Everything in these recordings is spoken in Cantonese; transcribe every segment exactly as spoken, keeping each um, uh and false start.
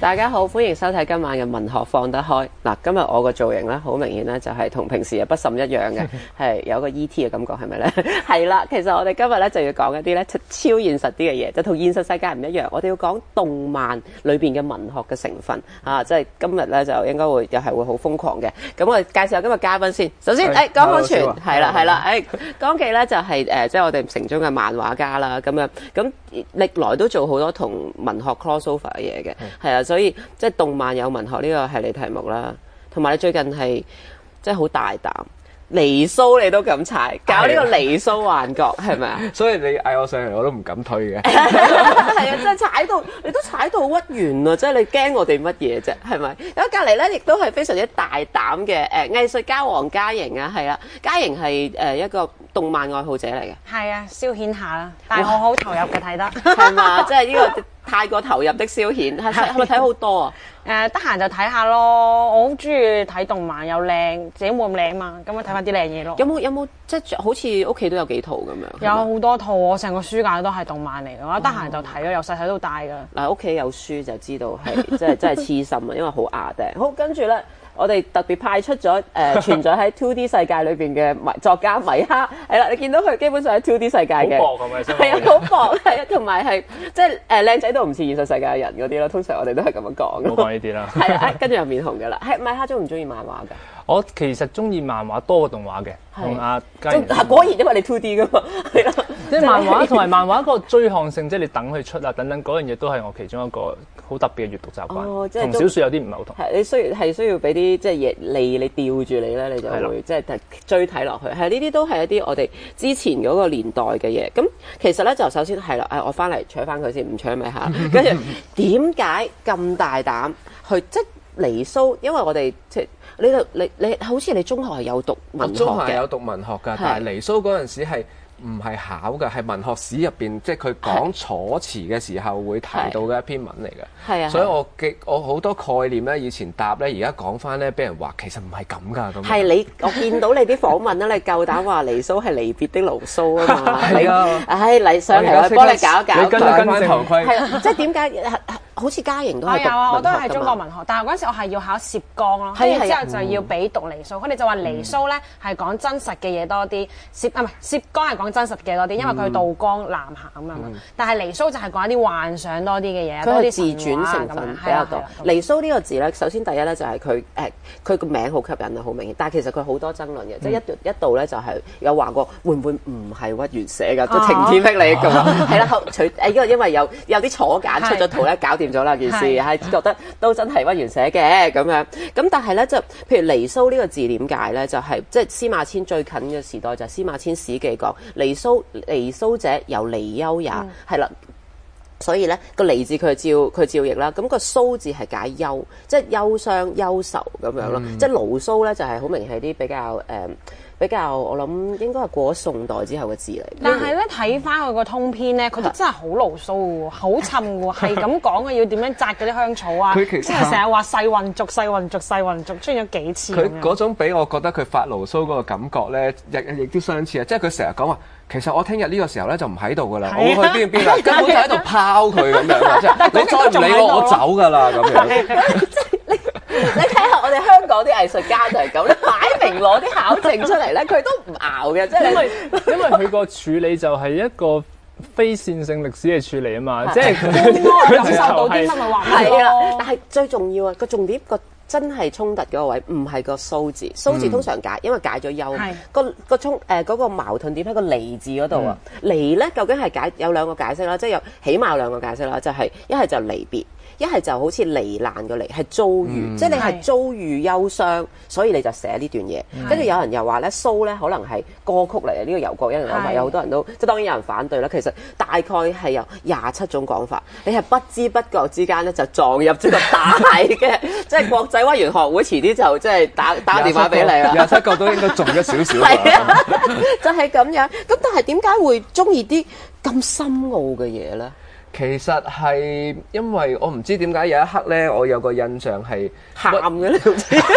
大家好，歡迎收睇今晚嘅文學放得開。嗱，今日我個造型咧，好明顯咧就係同平時嘅不甚一樣嘅，係有個 E T 嘅感覺，係咪咧？係啦，其實我哋今日咧就要講一啲咧超現實啲嘅嘢，就同現實世界唔一樣。我哋要講動漫裏邊嘅文學嘅成分啊，即係今日咧就應該會又係會好瘋狂嘅。咁我哋介紹下今日嘉賓先。首先，誒江康全係啦係啦，誒江記咧就係誒即係我哋城中嘅漫畫家啦，咁樣咁歷來都做好多同文學 crossover 嘅嘢嘅，係啊，所以即係動漫有文學呢個係你題目啦，同埋你最近係即係好大膽，離騷你都敢踩，搞呢個離騷幻覺係咪啊？ 所以你嗌我上嚟我都唔敢推嘅。 係啊，真係踩到你都踩到屈原啊！即係你驚我哋乜嘢啫？係咪？咁隔離咧亦都係非常之大膽嘅誒藝術家黃嘉瑩啊，係啦，嘉瑩係誒一個動漫愛好者嚟嘅。 係啊，消遣下啦，但係我好投入嘅睇得。 係嘛？即係呢個太過投入的消遣，係係咪睇好多啊？ 誒，得閒就睇下咯。我好中意睇動漫，又靚，自己冇咁靚嘛，咁啊睇翻啲靚嘢咯。 有冇有冇即係好似屋企都有幾套咁樣？ 有好多套，我成個書架都係動漫嚟嘅，我得閒就睇咯，由細睇到大㗎。 嗱，屋企有書就知道係真係真係黐心啊，因為好牙釘。好，跟住咧。我哋特別派出咗誒、呃、存在喺 two D 世界裏邊嘅迷作家米哈，係啦，你見到佢基本上喺 two D 世界嘅， 好薄咁嘅， 係啊，好薄，係啊，同埋係即係誒靚仔都唔似現實世界嘅人嗰啲咯，通常我哋都係咁樣講。 冇講呢啲啦。 係啊，跟住又面紅㗎啦。係米哈中唔中意漫畫㗎？ 我其實中意漫畫多過動畫嘅，同阿嘉瑩。 果然因為你 two D 㗎嘛，係啦。 即係漫畫同埋漫畫嗰個追看性，即係你等佢出啊等等嗰樣嘢，都係我其中一個好特別嘅閱讀習慣。哦，即係同小説有啲唔係好同。 係你需要係需要俾啲即係嘢嚟你吊住你咧，你就會即係追睇落去。係呢啲都係一啲我哋之前嗰個年代嘅嘢。咁其實咧就首先係啦，誒我翻嚟搶翻佢先，唔搶咪嚇。跟住點解咁大膽去即係離騷？因為我哋即係你度你你好似你中學係有讀文學嘅， 中學有讀文學㗎，但係離騷嗰陣時係。唔係考嘅，係文學史入邊，即係佢講楚辭嘅時候會提到嘅一篇文嚟嘅。係啊，所以我嘅我好多概念咧，以前答咧，而家講翻咧，俾人話其實唔係咁㗎。咁係你我見到你啲訪問啦，你夠膽話離騷係離別的牢騷啊嘛？係啊，唉嚟上嚟我幫你搞一搞。 你跟戴翻頭盔。 係啊，即係點解？好似嘉瑩都係讀文學㗎嘛。 有啊，我都係中國文學，但係嗰陣時我係要考涉綱咯，跟住之後就要俾讀離騷。佢哋就話離騷咧係講真實嘅嘢多啲，涉啊唔係涉綱係講真實嘅多啲，因為佢渡江南下咁樣。但係離騷就係講一啲幻想多啲嘅嘢，多啲自傳成分比較多。離騷呢個字咧，首先第一咧就係佢誒佢個名好吸引啊，好明顯。但係其實佢好多爭論嘅，即係一一度咧就係有話過會唔會唔係屈原寫㗎，都晴天霹靂㗎嘛。係啦，除誒因為因為有有啲楚簡出咗圖咧，搞掂咗啦件事，係覺得都真係屈原寫嘅咁樣。咁但係咧，就譬如離騷呢個字點解咧？就係即係司馬遷最近嘅時代就係司馬遷史記講離騷，離騷者由離憂也，係啦、嗯。所以咧個離字佢照佢照譯啦，咁、那個騷字係解憂，即係憂傷憂愁咁樣咯。嗯、即係牢騷咧就係好明顯係啲比較誒。呃比較我諗應該係過咗宋代之後嘅字嚟。 但係咧睇翻佢個通篇咧，佢都真係好牢騷嘅喎，好沉嘅喎，係咁講嘅要點樣摘嗰啲香草啊，即係成日話世運族、世運族、世運族出現咗幾次。 佢嗰種俾我覺得佢發牢騷嗰個感覺咧，亦亦都相似啊！即係佢成日講話，其實我聽日呢個時候咧就唔喺度㗎啦，我會去邊邊啦，根本就喺度拋佢咁樣啊！即係你再唔理我，我走㗎啦咁樣。 你睇下我哋香港啲藝術家就係咁，你擺明攞啲考證出嚟咧，佢都唔熬嘅，即係因為因為佢個處理就係一個非線性歷史嘅處理啊嘛，即係佢感受到啲乜咪話係啊，但係最重要啊個重點個真係衝突嗰個位唔係個騷字，騷字通常解，因為解咗憂，個個衝誒嗰個矛盾點喺個離字嗰度啊，離咧究竟係解有兩個解釋啦，即係有起碼有兩個解釋啦，就係一係就離別。一係就好似離難嘅離，係遭遇，嗯、即係你係遭遇憂傷，所以你就寫呢段嘢。跟住有人又話咧，騷咧可能係歌曲嚟嘅，呢、這個遊國一人有埋，有好多人都即係當然有人反對啦。其實大概係有廿七種講法，你係不知不覺之間咧就撞入咗個大嘅，即係國際屈原學會遲啲就即係打打電話俾你啦。 廿七個都應該中咗少少。 係啊，就係咁樣。咁但係點解會中意啲咁深奧嘅嘢咧？ 其實係因為我唔知點解有一刻咧，我有個印象係喊嘅咧，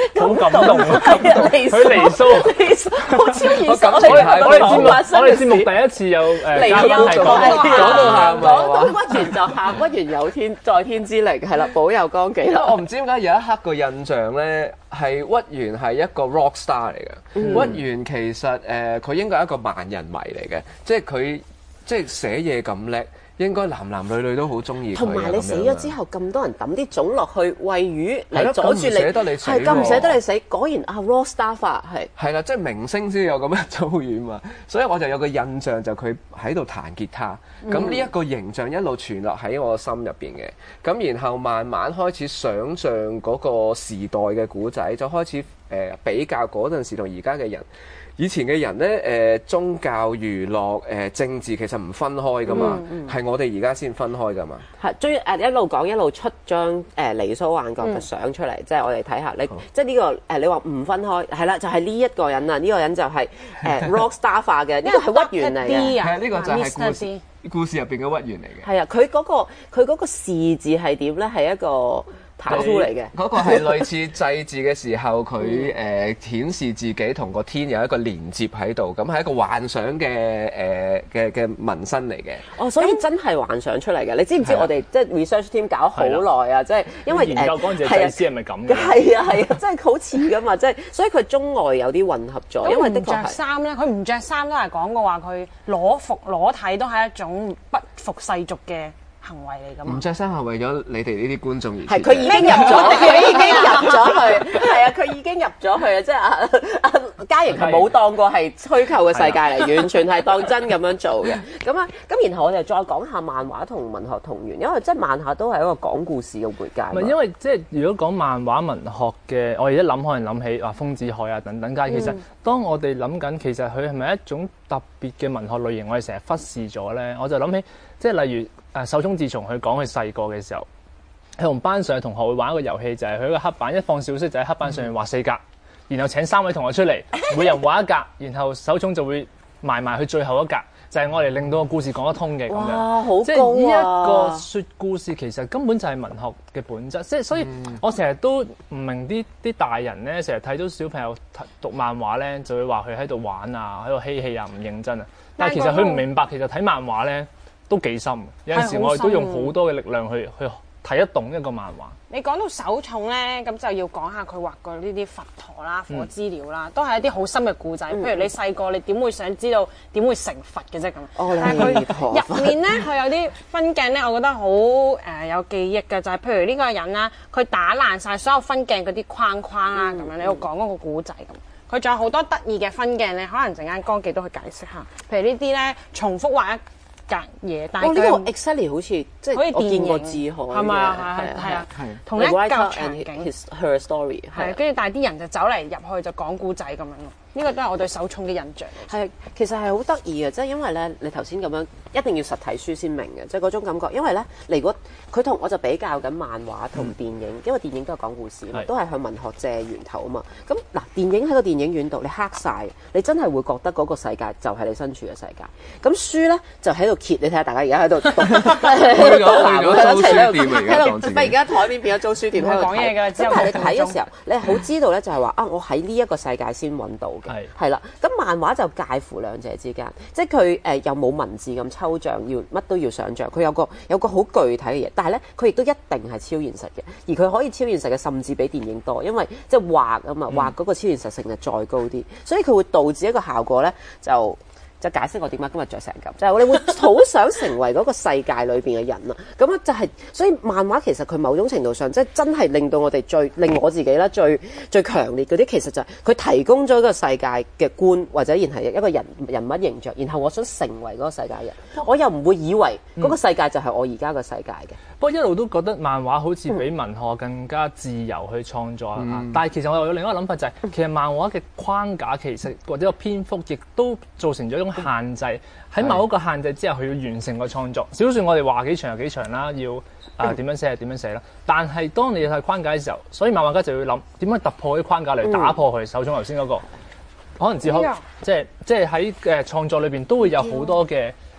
好感動啊！ 佢離騷， 離騷好超現實。 我哋我哋節目我哋節目第一次有誒嘉賓係講講到喊講屈原就喊，屈原有天在天之靈，係啦，保佑綱紀啦。 我唔知點解有一刻個印象咧，係屈原係一個 rock star 嚟嘅。嗯、屈原其實誒，佢、呃、應該係一個萬人迷嚟嘅，即係佢即係寫嘢咁叻。應該男男女女都好中意佢。 同埋你死咗之後，咁多人抌啲種落去餵魚嚟阻住你， 係咁唔捨得你死。果然啊 ，Rock Star 法係係啦，即係明星先有咁嘅遭遇嘛。所以我就有個印象，就佢喺度彈吉他。咁呢一個形象一路傳落喺我心入邊嘅。咁然後慢慢開始想像嗰個時代嘅古仔，就開始誒、呃、比較嗰陣時同而家嘅人。以前嘅人咧，誒、呃、宗教、娛樂、誒、呃、政治其實唔分開噶嘛，係、嗯嗯、我哋而家先分開噶嘛。 係，追誒一路講一路出張誒《離騷幻覺》嘅相出嚟，即係我哋睇下你，嗯、即係呢、這個誒、呃、你話唔分開，係啦，就係呢一個人啊，呢、這個人就係、是、誒、呃、rock star 化嘅，呢個係屈原嚟嘅， 係啊，呢、這個就係故事故事入邊嘅屈原嚟嘅。 係啊，佢嗰、那個佢嗰個士字係點咧？係一個太粗嚟嘅， 嗰個係類似祭祀嘅時候，佢誒、呃、顯示自己同個天有一個連接喺度，咁係一個幻想嘅誒嘅嘅紋身嚟嘅。 哦，所以真係幻想出嚟嘅。你知唔知我哋即係 research team 搞好耐啊？即係因為研究乾淨祭司係咪咁嘅？ 係啊係啊，真係好似噶嘛！即係所以佢中外有啲混合咗。因為的確着衫咧，佢唔着衫都係講過話，佢裸服裸體都係一種不服世俗嘅行為嚟㗎嘛。 唔着衫係為咗你哋呢啲觀眾而設。 係佢已經入咗，佢已經入咗去。係啊，佢已經入咗去啊！即係阿阿嘉瑩係冇當過係虛構嘅世界嚟，完全係當真咁樣做嘅。咁啊，咁然後我哋再講下漫畫同文學同源，因為即係漫畫都係一個講故事嘅媒介。 唔係因為即係如果講漫畫文學嘅，我而家諗可能諗起話豐子愷啊等等，但係其實當我哋諗緊，其實佢係咪一種特別嘅文學類型，我哋成日忽視咗咧？我就諗起即係例如。誒手塚治虫佢講佢細個嘅時候，佢同班上嘅同學會玩一個遊戲，就係佢一個黑板一放小息就喺黑板上面畫四格，然後請三位同學出嚟，每人畫一格，然後手塚就會埋埋去最後一格，就係我哋令到個故事講得通嘅咁樣。 哇，好高啊！ 即係呢一個説故事其實根本就係文學嘅本質，即係所以我成日都唔明啲啲大人咧，成日睇到小朋友讀漫畫咧，就會話佢喺度玩啊，喺度嬉戲啊，唔認真啊。但係其實佢唔明白，其實睇漫畫咧。都幾深，有陣時我哋都用好多嘅力量去去睇得懂一個漫畫。 你講到手塚咧，咁就要講下佢畫過呢啲佛陀啦、火之鳥啦，嗯、都係一啲好深嘅故仔。嗯、譬如你細個，你點會想知道點會成佛嘅啫咁？哦、但係佢入面咧，佢有啲分鏡咧，我覺得好誒、呃、有記憶嘅，就係、是、譬如呢個人啦，佢打爛晒所有分鏡嗰啲框框啦，咁、嗯、樣你要講嗰個故仔咁。佢仲有好多得意嘅分鏡咧，可能陣間江記都去解釋下。譬如呢啲咧，重複畫一隔嘢，但係呢個 exactly 好似即係我見過字海係咪啊？係係啊，同一嚿場景 ，her story 係跟住但係啲人就走嚟入去就講故仔咁樣咯。呢個都係我對手塚嘅印象。 係其實係好得意嘅，即係因為咧，你頭先咁樣一定要實體書先明嘅，即係嗰種感覺。因為咧，如果佢同我就比較緊漫畫同電影，因為電影都係講故事嘛，都係向文學借源頭啊嘛。咁嗱，電影喺個電影院度，你黑晒，你真係會覺得嗰個世界就係你身處嘅世界。咁書咧就喺度揭，你睇下大家而家喺度讀，去咗租書店嚟嘅，而家台面變咗租書店喺度講嘢㗎。 之後你睇嘅時候，你係好知道咧，就係話啊，我喺呢一個世界先揾到嘅。係係啦，咁漫畫就介乎兩者之間，即係佢誒又冇文字咁抽象，要乜都要想像。佢有個有個好具體嘅嘢，但係咧佢亦都一定係超現實嘅，而佢可以超現實嘅，甚至比電影多，因為即係畫啊嘛，畫嗰個超現實性就再高啲，所以佢會導致一個效果咧就。就解釋我點解今日着成咁，就係我哋會好想成為嗰個世界裏邊嘅人啊！咁啊就係，所以漫畫其實佢某種程度上即係真係令到我哋最令我自己啦最最強烈嗰啲，其實就係佢提供咗一個世界嘅觀，或者然係一個人人物形象，然後我想成為嗰個世界人，我又唔會以為嗰個世界就係我而家個世界嘅。 不過、嗯、一路都覺得漫畫好似比文學更加自由去創作啊！嗯、但係其實我又有另一個諗法就係、是，其實漫畫嘅框架其實或者個篇幅亦都造成咗一種限制，喺某一個限制之下，佢要完成個創作。小説我哋話幾長就幾長啦，要啊點樣寫就點樣寫啦。但係當你有係框架嘅時候，所以漫畫家就要諗點樣突破啲框架嚟打破佢。手塚頭先嗰個，可能哲學即係即係喺誒創作裏邊都會有好多嘅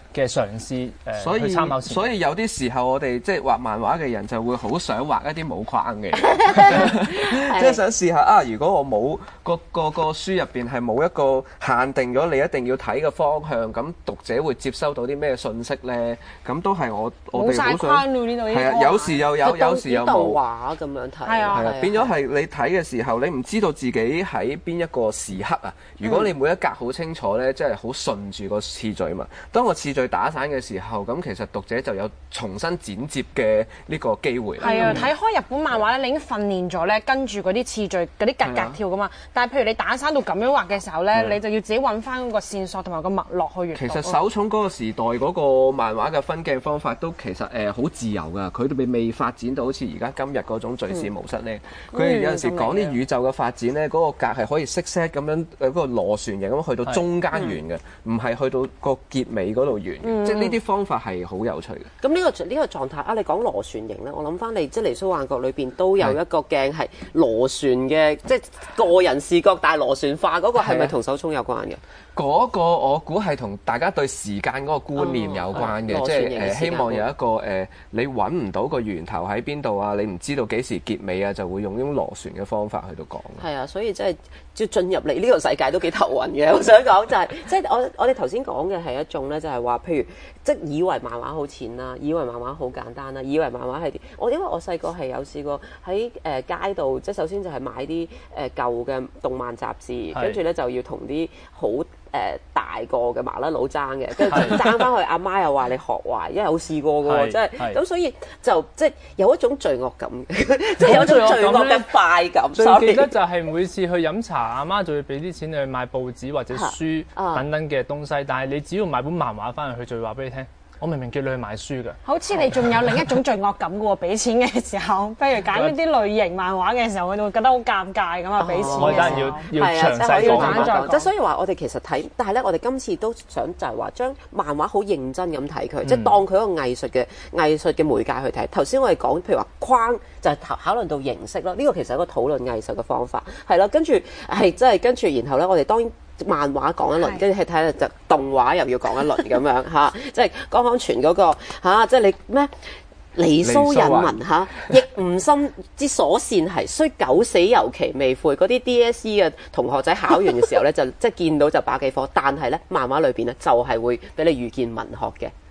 嘅嘗試誒， 所以去參考前。 所以有啲時候我哋即係畫漫畫嘅人就會好想畫一啲冇框嘅，即係想試下啊！如果我冇個個個書入邊係冇一個限定咗你一定要睇嘅方向，咁讀者會接收到啲咩信息咧？咁都係我我哋好想係啊！有時又有，有時又冇。 動畫咁樣睇係啊， 係啊，變咗係你睇嘅時候，你唔知道自己喺邊一個時刻啊！如果你每一格好清楚咧，即係好順住個次序嘛。當個次序打散嘅時候，咁其實讀者就有重新剪接嘅呢個機會啦。 係啊，睇開日本漫畫咧，你已經訓練咗咧，跟住嗰啲次序、嗰啲格格跳噶嘛。但係譬如你打散到咁樣畫嘅時候咧，你就要自己揾翻嗰個線索同埋個脈絡去閱讀。 其實手塚嗰個時代嗰個漫畫嘅分鏡方法都其實誒好自由㗎，佢哋未未發展到好似而家今日嗰種敘事模式咧。佢哋有陣時講啲宇宙嘅發展咧，嗰個格係可以色 set 咁樣誒嗰個螺旋形咁去到中間完嘅，唔係去到個結尾嗰度完嘅。即係呢啲方法係好有趣嘅。 咁呢個呢個狀態啊，你講螺旋形咧，我諗翻你即係《尼蘇幻覺》裏邊都有一個鏡係螺旋嘅，即係個人視覺大螺旋化嗰個係咪同手塚有關嘅？ 嗰個我估係同大家對時間嗰個觀念有關嘅，即係誒希望有一個誒你揾唔到個源頭喺邊度啊，你唔知道幾時結尾啊，就會用呢種螺旋嘅方法去到講。 係啊，所以即係要進入嚟呢個世界都幾頭暈嘅。我想講就係、是，即係我我哋頭先講嘅係一種咧，就係話，譬如即係以為漫畫好淺啦，以為漫畫好簡單啦，以為漫畫係點？我因為我細個係有試過喺誒街度，即係首先就係買啲誒舊嘅動漫雜誌，跟住咧就要同啲好誒、呃、大個嘅麻甩佬爭嘅，跟住爭翻去，阿媽又話你學壞，因為有試過嘅喎，即係咁，所以就即係有一種罪惡感，即係有一種罪惡嘅快感。 最記得就係每次去飲茶，阿媽就會俾啲錢你去買報紙或者書等等嘅東西，啊、但係你只要買本漫畫翻去，佢就會話俾你聽。我明明叫你去買書㗎， 好似你仲有另一種罪惡感嘅喎，俾錢嘅時候，譬如揀呢啲類型漫畫嘅時候，佢哋會覺得好尷尬咁啊，俾錢嘅時候。 要要詳細講。 即係所以話我哋其實睇，但係咧我哋今次都想就係話將漫畫好認真咁睇佢，即係當佢一個藝術嘅藝術嘅媒介去睇。頭先我哋講譬如話框就係考考慮到形式咯，呢個其實係一個討論藝術嘅方法，係啦，跟住係即係跟住然後咧，我哋當然。漫畫講一輪，跟住睇睇就動畫又要講一輪咁樣嚇，即係江康全嗰個嚇，即係你咩離騷引文嚇，亦吾心之所善係，雖九死猶其未悔。嗰啲 D S E 嘅同學仔考完嘅時候咧，就即係見到就把幾科，但係咧漫畫裏邊咧就係會俾你遇見文學嘅。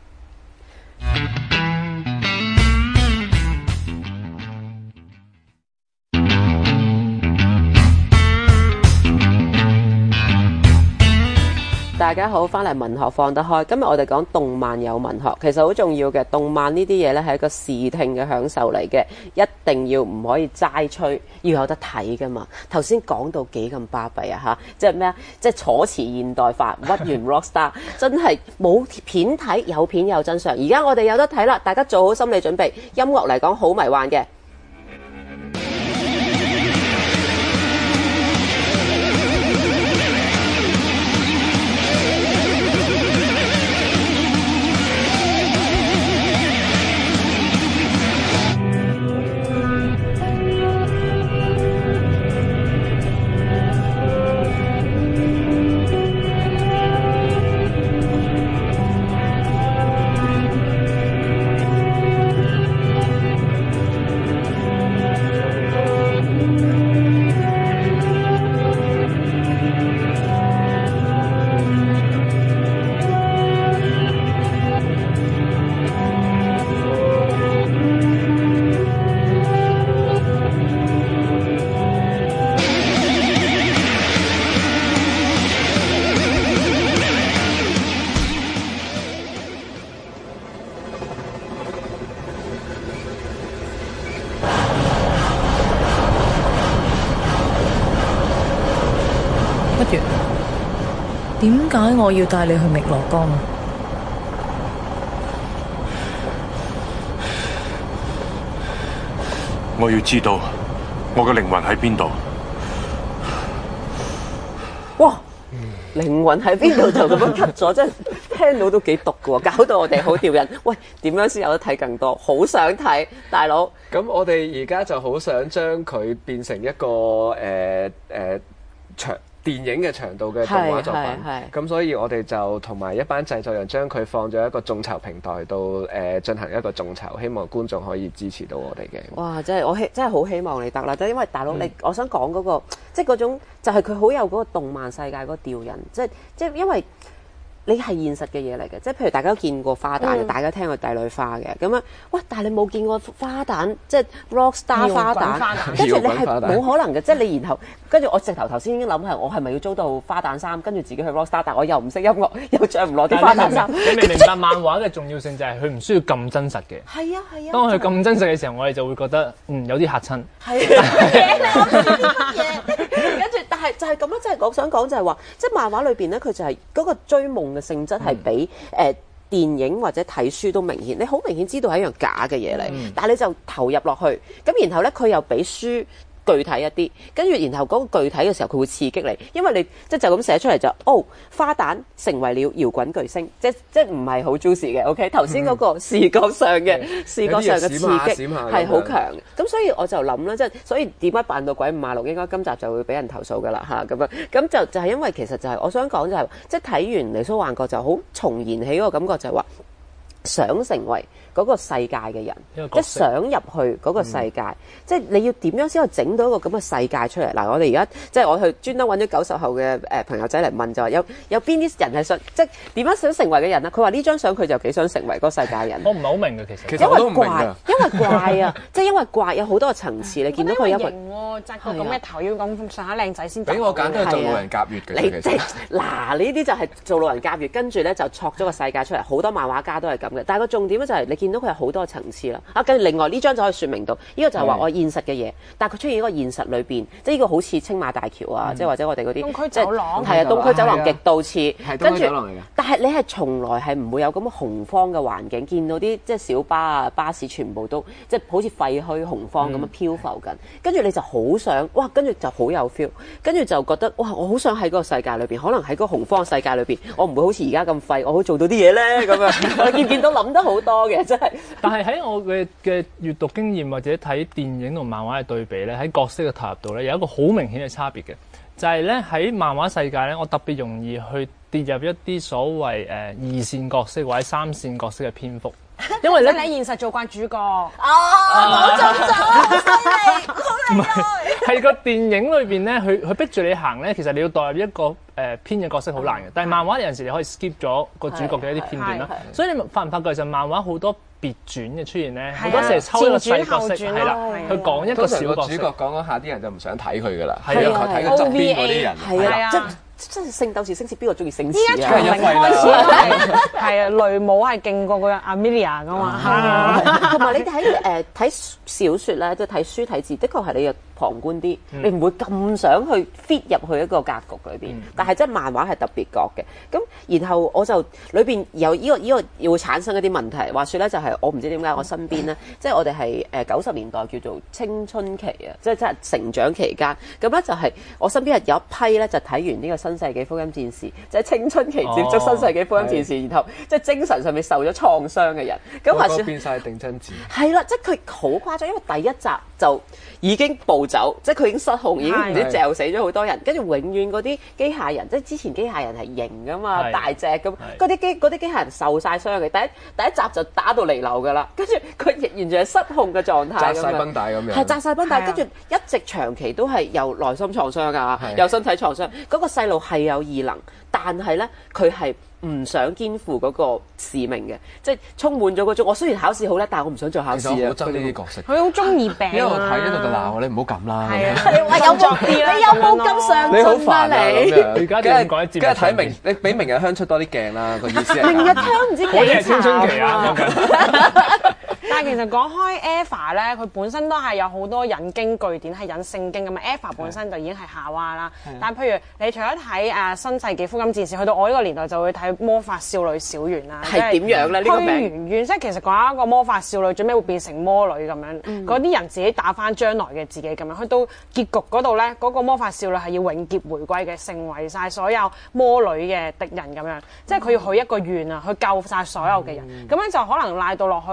大家好，翻嚟文學放得開。今日我哋講動漫有文學，其實好重要嘅。動漫呢啲嘢呢係一個視聽嘅享受嚟嘅，一定要唔可以齋吹，要有得睇噶嘛。頭先講到幾咁巴閉啊嚇，即係咩啊？即係楚辭現代化，屈原 rockstar， 真係冇片睇，有片有真相。而家我哋有得睇啦，大家做好心理準備。音樂嚟講好迷幻嘅。 點解我要帶你去汨羅江啊？ 我要知道我嘅靈魂喺邊度。 哇！靈魂喺邊度就咁樣 cut 咗，真係聽到都幾毒㗎喎，搞到我哋好吊癮。喂，點樣先有得睇更多？好想睇，大佬。 咁我哋而家就好想將佢變成一個誒誒、呃呃、長。 電影嘅長度嘅動畫作品，咁所以我哋就同埋一班製作人將佢放咗一個眾籌平台度誒進行一個眾籌，希望觀眾可以支持到我哋嘅。 哇！真係我希真係好希望你得啦，就因為大佬你，嗯、我想講嗰、嗰個即係嗰種就係佢好有嗰個動漫世界嗰個吊人，即係即係因為。你係現實嘅嘢嚟嘅，即係譬如大家都見過花旦嘅，嗯、大家聽過帝女花嘅，咁樣，喂，但係你冇見過花旦，即係 rock star 花旦，跟住你係冇可能嘅，即係你然後跟住我直頭頭先已經諗係我係咪要租到花旦衫，跟住自己去 rock star，但我又唔識音樂，又着唔落啲花旦衫。 你明唔明白漫畫嘅重要性就係佢唔需要咁真實嘅。 係啊係啊。 當佢咁真實嘅時候，我哋就會覺得嗯有啲嚇親。 係啊。你諗住啲乜嘢？跟住，但係就係咁咯，即係我想講就係話，即係漫畫裏邊咧，佢就係嗰個追夢嘅性質係比誒電影或者睇書都明顯。你好明顯知道係一樣假嘅嘢嚟，嗯、但係你就投入落去，咁然後咧佢又比書具體一啲，跟住然後嗰個具體嘅時候佢會刺激你，因為你即係就咁寫出嚟就哦花旦成為了搖滾巨星，即即唔係好 juicy 嘅。OK， 頭先嗰個視覺上嘅、嗯、視覺上嘅刺激係好強嘅，咁所以我就諗啦，即係所以點解扮到鬼五馬六應該今集就會俾人投訴㗎啦嚇咁樣，咁就就係因為其實就係、是、我想講就係、是、即係睇完《離騷幻覺》就好重燃起嗰個感覺，就係話想成為嗰個世界嘅人，即係想入去嗰個世界，嗯、即係你要點樣先可以整到一個咁嘅世界出嚟？嗱，我哋而家即係我去專登揾咗九十後嘅誒朋友仔嚟問，就話有有邊啲人係想即係點樣想成為嘅人啊？佢話呢張相佢就幾想成為嗰個世界人。 我唔係好明嘅其實， 其實我都唔明因為怪，因為怪啊，即係因為怪有好多個層次，你見到佢一個型喎，紮個咁嘅頭要咁上下靚仔先。 俾我揀都係做路人甲乙嘅。 你即係嗱呢啲就係做路人甲乙，跟住咧就創咗個世界出嚟，好多漫畫家都係咁嘅。但係個重點咧就係你見到佢有好多層次啦。啊，跟住另外呢張就可以説明到，呢、這個就係話我現實嘅嘢，但係佢出現喺個現實裏邊，即係呢個好似青馬大橋啊，即係、嗯、或者我哋嗰啲東區走廊， 係啊，東區走廊極度似，跟住， 著但係你係從來係唔會有咁嘅洪荒嘅環境，見到啲即係小巴啊、巴士全部都即係好似廢墟洪荒咁樣漂浮緊，跟住、嗯、你就好想哇，跟住就好有 feel， 跟住就覺得哇，我好想喺嗰個世界裏邊，可能喺嗰個洪荒世界裏邊，我唔會好似而家咁廢，我會做到啲嘢咧咁樣，我見見到諗得好多嘅，真係。 但係喺我嘅嘅閱讀經驗或者睇電影同漫畫嘅對比咧，喺角色嘅投入度咧有一個好明顯嘅差別嘅，就係咧喺漫畫世界咧，我特別容易去跌入一啲所謂誒、呃、二線角色或者三線角色嘅篇幅，因為咧你現實做慣主角， 哦，我中咗，好犀利，好厲害。 係個電影裏邊咧，佢佢逼住你行咧，其實你要代入一個誒編嘅角色好難嘅，但係漫畫有陣時你可以 skip 咗個主角嘅一啲片段啦，所以你發唔發覺其實漫畫好多別傳嘅出現咧，好多時係抽一個細角色，係啦，去講一個小角色。 主角講嗰下，啲人就唔想睇佢㗎啦， 係啊， 睇佢側邊嗰啲人， 係啊，即真係聖鬥士星矢，邊個中意星矢啊？ 依家從零開始係啊，雷姆係勁過個 Amelia 噶嘛， 同埋你睇誒睇小説咧，即係睇書睇字，的確係你嘅旁觀啲，嗯、你唔會咁想去 fit 入去一個格局裏邊。嗯、但係即係漫畫係特別覺嘅。咁然後我就裏邊有呢、呢個呢、呢個要會產生一啲問題。話説咧就係我唔知點解我身邊咧，嗯、即係我哋係誒九十年代叫做青春期啊，即係即係成長期間。咁咧就係我身邊係有一批咧就睇完呢個新世紀福音戰士，即係青春期接觸新世紀福音戰士，哦、然後即係精神上面受咗創傷嘅人。咁話説變曬定真子。 係啦，即係佢好誇張，因為第一集就已經暴走，即係佢已經失控，已經唔知嚼死咗好多人。跟住永遠嗰啲機械人，即係之前機械人係型噶嘛，是大隻咁，嗰啲機嗰啲機械人受晒傷嘅。第一第一集就打到離流噶啦，跟住佢完全係失控嘅狀態咁樣， 紮晒繃帶咁樣， 係紮晒繃帶，跟住一直長期都係有內心創傷㗎，有身體創傷。嗰個細路係有異能，但係咧佢係唔想肩負嗰個使命嘅，即係充滿咗嗰種。我雖然考試好叻，但係我唔想做考試啊！ 其實我好憎呢啲角色， 佢好中意病。 一路睇一路就鬧我，你唔好咁啦。 係啊，你話有冇啲你有冇咁上進啊？ 你好煩啊！ 你而家點講？梗係睇明，你俾明日香出多啲鏡啦。個意思係明日香唔知幾係青春期啊！ 但係其實講開 Eva 咧，佢本身都係有好多引經據典，係引聖經咁啊。Eva 本身就已經係夏娃啦。但係譬如你除咗睇誒新世紀福音戰士，去到我呢個年代就會睇魔法少女小圓啦。 係點樣咧？呢個名？ 虛圓圓即係其實講一個魔法少女最尾會變成魔女咁樣，嗰啲、嗯、人自己打返將來嘅自己咁樣。去到結局嗰度咧，嗰、嗰個魔法少女係要永劫回歸嘅，成為晒所有魔女嘅敵人咁樣。即係佢要許一個願啊，去救晒所有嘅人。咁、嗯、樣就可能賴到落去。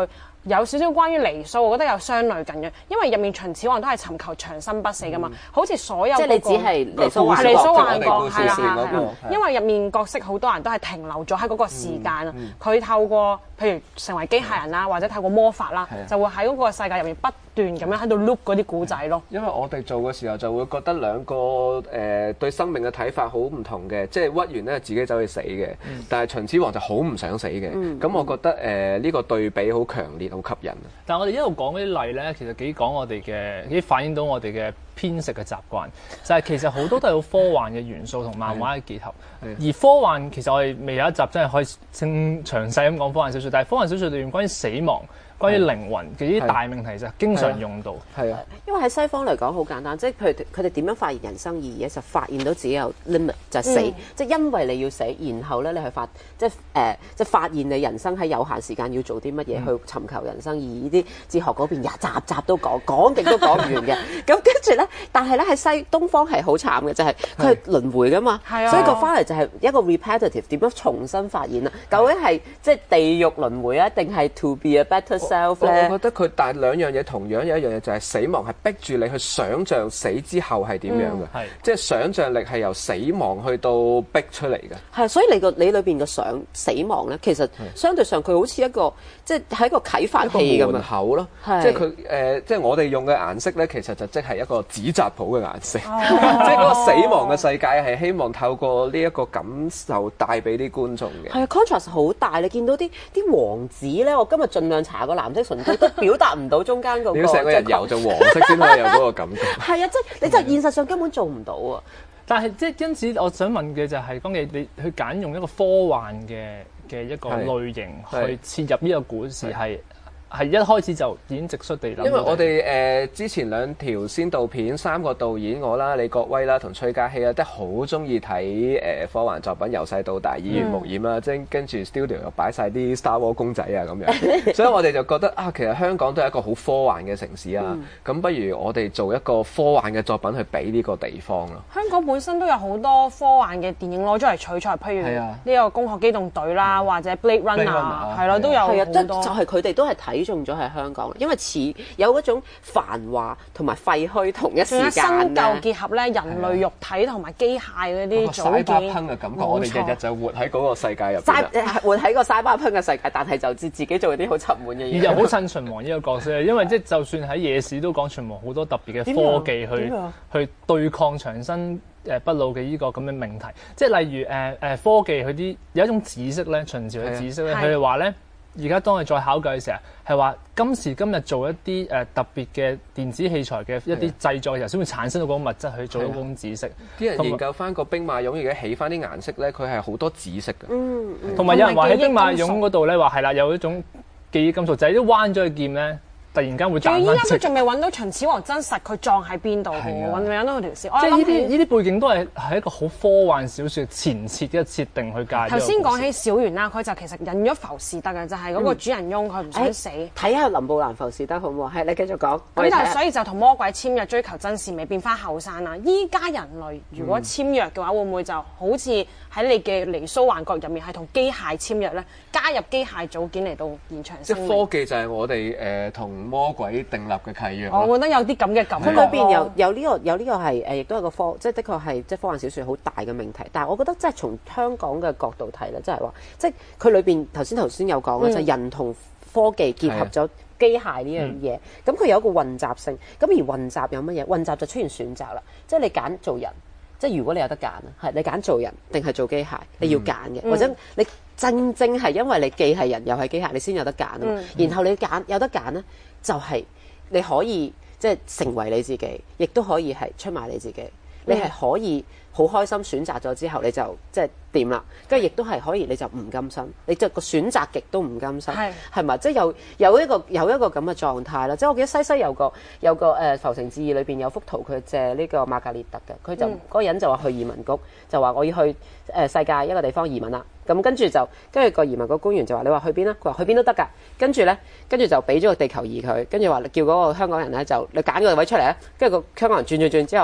有少少關於離騷，我覺得有相類近嘅，因為入面秦始皇都係尋求長生不死噶嘛，好似所有即係你只係離騷離騷幻覺，係啦係係啦，因為入面角色好多人都係停留咗喺嗰個時間啊，佢透過譬如成為機械人啦，或者透過魔法啦，就會喺嗰個世界入面不斷咁樣喺度 loop 嗰啲古仔咯。 因為我哋做嘅時候就會覺得兩個誒、呃、對生命嘅睇法好唔同嘅，即係屈原咧自己走去死嘅，嗯、但係秦始皇就好唔想死嘅。咁、嗯、我覺得誒呢、呃這個對比好強烈，好吸引。 但係我哋一路講嗰啲例咧，其實幾講我哋嘅，幾反映到我哋嘅偏食嘅習慣。就係、是、其實好多都係好科幻嘅元素同漫畫嘅結合。而科幻其實我哋未有一集真係可以正詳細咁講科幻小説，但係科幻小説裏面關於死亡、關於靈魂嘅啲大命題就經常用到。 係啊，因為喺西方嚟講好簡單，即係譬如佢哋點樣發現人生意義，就發現到自己有 limit 就係死，嗯、即係因為你要死，然後咧你去發即係誒、呃、即係發現你人生喺有限時間要做啲乜嘢，嗯、去尋求人生意義。呢啲哲學嗰邊日集集都講，講極都講唔完嘅。咁跟住咧，但係咧喺西東方係好慘嘅，就係佢係輪迴噶嘛， 係啊、 所以個翻嚟就係一個 repetitive 點樣重新發現啊？究竟係即係地獄輪迴啊，定係 to be a better self 咧？ 我覺得佢但係兩樣嘢同樣有一樣嘢就係死亡係逼住你去想像死之後係點樣嘅，嗯、即係想像力係由死亡去到逼出嚟嘅。係， 所以你個你裏邊嘅想死亡咧，其實相對上佢好似一個即係係一個啟發器咁樣。 門口咯，即係佢誒，即係我哋用嘅顏色咧，其實就即係一個紙紮鋪嘅顏色，哦、即係嗰個死亡嘅世界係希望透過呢一個感受帶俾啲觀眾嘅。 係啊 contrast 好大，你見到啲啲王子咧，我今日盡量搽個藍色唇膏都表達唔到中間嗰、那個。 你要成個人油做黃色先可以有嗰個感覺。 係啊，即係你就現實上根本做唔到啊！ 但係即係因此，我想問嘅就係，當你你去揀用一個科幻嘅嘅一個類型去切入呢個故事係。係一開始就已經直率地諗。 因為我哋誒、呃、之前兩條先導片，三個導演我啦、李國威啦同崔嘉希啦，都好中意睇誒科幻作品，由細到大耳濡目染啦，即係、嗯、跟住 studio 又擺晒啲 Star Wars 公仔啊咁樣，所以我哋就覺得啊，其實香港都係一個好科幻嘅城市啊，咁、嗯、不如我哋做一個科幻嘅作品去俾呢個地方咯。 香港本身都有好多科幻嘅電影攞咗嚟取材，譬如呢個《攻殼機動隊》啦，或者 Blade Runner 係咯，都有好多。 即就係佢哋都係睇中咗喺香港，因為似有嗰種繁華同埋廢墟同一時間新舊結合咧，人類肉體同埋機械嗰啲組件嘅感覺，我哋日日就活喺嗰個世界入邊，活喺個西巴噴嘅世界，但係就自自己做啲好沉悶嘅嘢。 又好襯秦王呢個角色，因為即係就算喺野史都講秦王好多特別嘅科技去去對抗長生誒不老嘅呢個咁嘅命題，即係例如誒誒、呃、科技佢啲有一種紫色咧，秦朝嘅紫色咧，佢哋話咧。而家當你再考究嘅時候，係話今時今日做一啲誒、呃、特別嘅電子器材嘅一啲製作嘅時候，先會產生到嗰個物質去做到嗰種紫色。 啲人研究翻個兵馬俑，而家起翻啲顏色咧，佢係好多紫色嘅。嗯， 同埋有人話喺兵馬俑嗰度咧，話係啦，有一種記憶金屬，就係啲彎咗嘅劍咧。突然間會彈翻出嚟。依家都仲未揾到秦始皇真實佢撞喺邊度嘅，揾未揾到佢條線。 即係呢啲呢啲背景都係係一個好科幻小説前設嘅設定去介。 頭先講起小圓啦，佢就其實引咗浮士德嘅，就係、是、嗰個主人翁佢唔想死。 睇下、嗯哎、林布蘭浮士德好唔好？係你繼續講。 咁就所以就同魔鬼簽約追求真善美，變翻後生啦。依家人類如果簽約嘅話，嗯、會唔會就好似喺你嘅離騷幻覺入面係同機械簽約咧？加入機械組件嚟到延長生命。 即科技就係我哋誒同魔鬼訂立嘅契約。 我覺得有啲咁嘅感覺。 佢裏邊有有呢、這個有呢個係誒，亦都係個科，即係的確係即係科幻小説好大嘅命題。但係我覺得即係從香港嘅角度睇咧，即係話即係佢裏邊頭先頭先有講嘅，就係人同科技結合咗機械呢樣嘢。咁佢、嗯、有一個混雜性。咁而混雜有乜嘢？混雜就出現選擇啦。即係你揀做人。即係如果你有得揀啊，係你揀做人定係做機械，你要揀嘅，嗯、或者你正正係因為你既係人又係機械，你先有得揀啊。嗯、然後你揀有得揀咧，就係、是、你可以即係成為你自己，亦都可以係出賣你自己。你係可以好開心選擇咗之後，你就即係掂啦。跟住亦都係可以，你就唔甘心，你就個選擇極都唔甘心，係係咪？即係有有一個有一個咁嘅狀態啦。即係我記得西西有個有個誒、呃《浮城志異》裏邊有幅圖，佢借呢個瑪格列特嘅，佢就嗰、嗯、個人就話去移民局，就話我要去誒、呃、世界一個地方移民啦。咁跟住就跟住個移民局官員就話：你話去邊啦？佢話去邊都得㗎。跟住咧，跟住就俾咗個地球儀佢，跟住話叫嗰個香港人咧就你揀個位出嚟咧。跟住個香港人轉轉轉之後話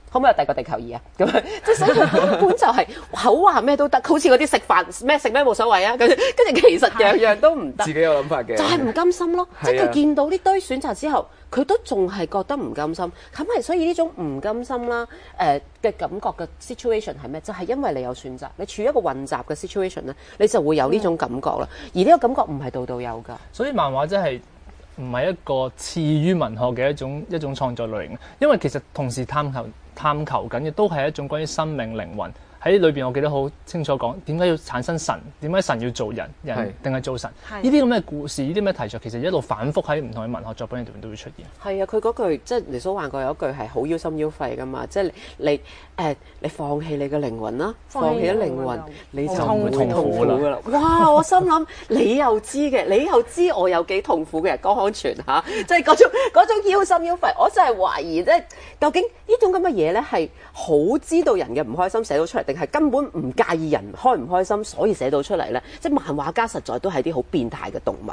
可唔可以有第二個地球儀啊？咁樣即係所以佢根本就係口話咩都得，好似嗰啲食飯咩食咩冇所謂啊，跟住跟住其實樣樣都唔得。 自己有諗法嘅， 就係唔甘心咯。即係佢見到呢堆選擇之後，佢都仲係覺得唔甘心。咁係所以呢種唔甘心啦，誒、呃、嘅感覺嘅 situation 係咩？就係、是、因為你有選擇，你處於一個混雜嘅 situation 咧，你就會有呢種感覺啦。嗯、而呢個感覺唔係度度有㗎。 所以漫畫真係唔係一個次於文學嘅一種一種創作類型，因為其實同時探求探求緊嘅都係一種關於生命靈魂喺裏邊。我記得好清楚講點解要產生神，點解神要做人，人定係做神？呢啲咁嘅故事，呢啲咁嘅題材，其實一路反覆喺唔同嘅文學作品入邊都會出現。 係啊，佢嗰句即係尼蘇幻覺有一句係好腰心腰肺㗎嘛，即係你誒、呃、你放棄你嘅靈魂啦，放棄咗靈魂你就唔會痛苦㗎啦。哇！我心諗你又知嘅，你又知我有幾痛苦嘅，江康全嚇，即係嗰種嗰種腰心腰肺，我真係懷疑即係究竟呢種咁嘅嘢咧係好知道人嘅唔開心寫到出嚟，定係根本唔介意人開唔開心，所以寫到出嚟咧？即係漫畫家實在都係啲好變態嘅動物。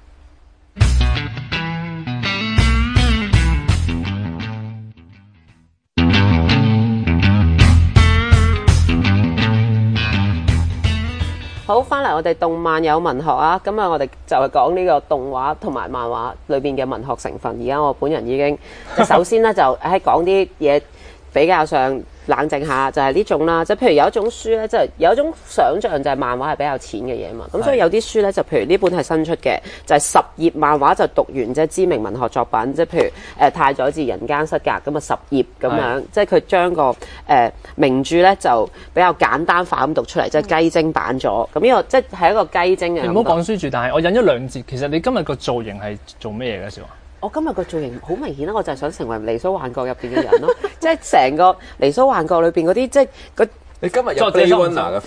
好，翻嚟我哋動漫有文學啊！咁啊，我哋就係講呢個動畫同埋漫畫裏邊嘅文學成分。而家我本人已經，首先咧就喺講啲嘢比較上冷靜下，就係、是、呢種啦。即係譬如有一種書咧，即係有一種想像就係漫畫係比較淺嘅嘢嘛。咁所以有啲書咧，就譬如呢本係新出嘅，就係、是、十頁漫畫就讀完即係知名文學作品。即係譬如誒、呃、太宰治人間失格咁啊十頁咁樣，即係佢將個誒、呃、名著咧就比較簡單化咁讀出嚟，即係雞精版咗。咁呢、這個即係係一個雞精嘅。 你唔好講書住，但係我引咗兩節。其實你今日個造型係做咩嘢嘅？小華？ 我今日個造型好明顯啦，我就係想成為尼蘇幻覺入邊嘅人咯，即係成個尼蘇幻覺裏邊嗰啲即係嗰。 你今日有 Blade Runner 嘅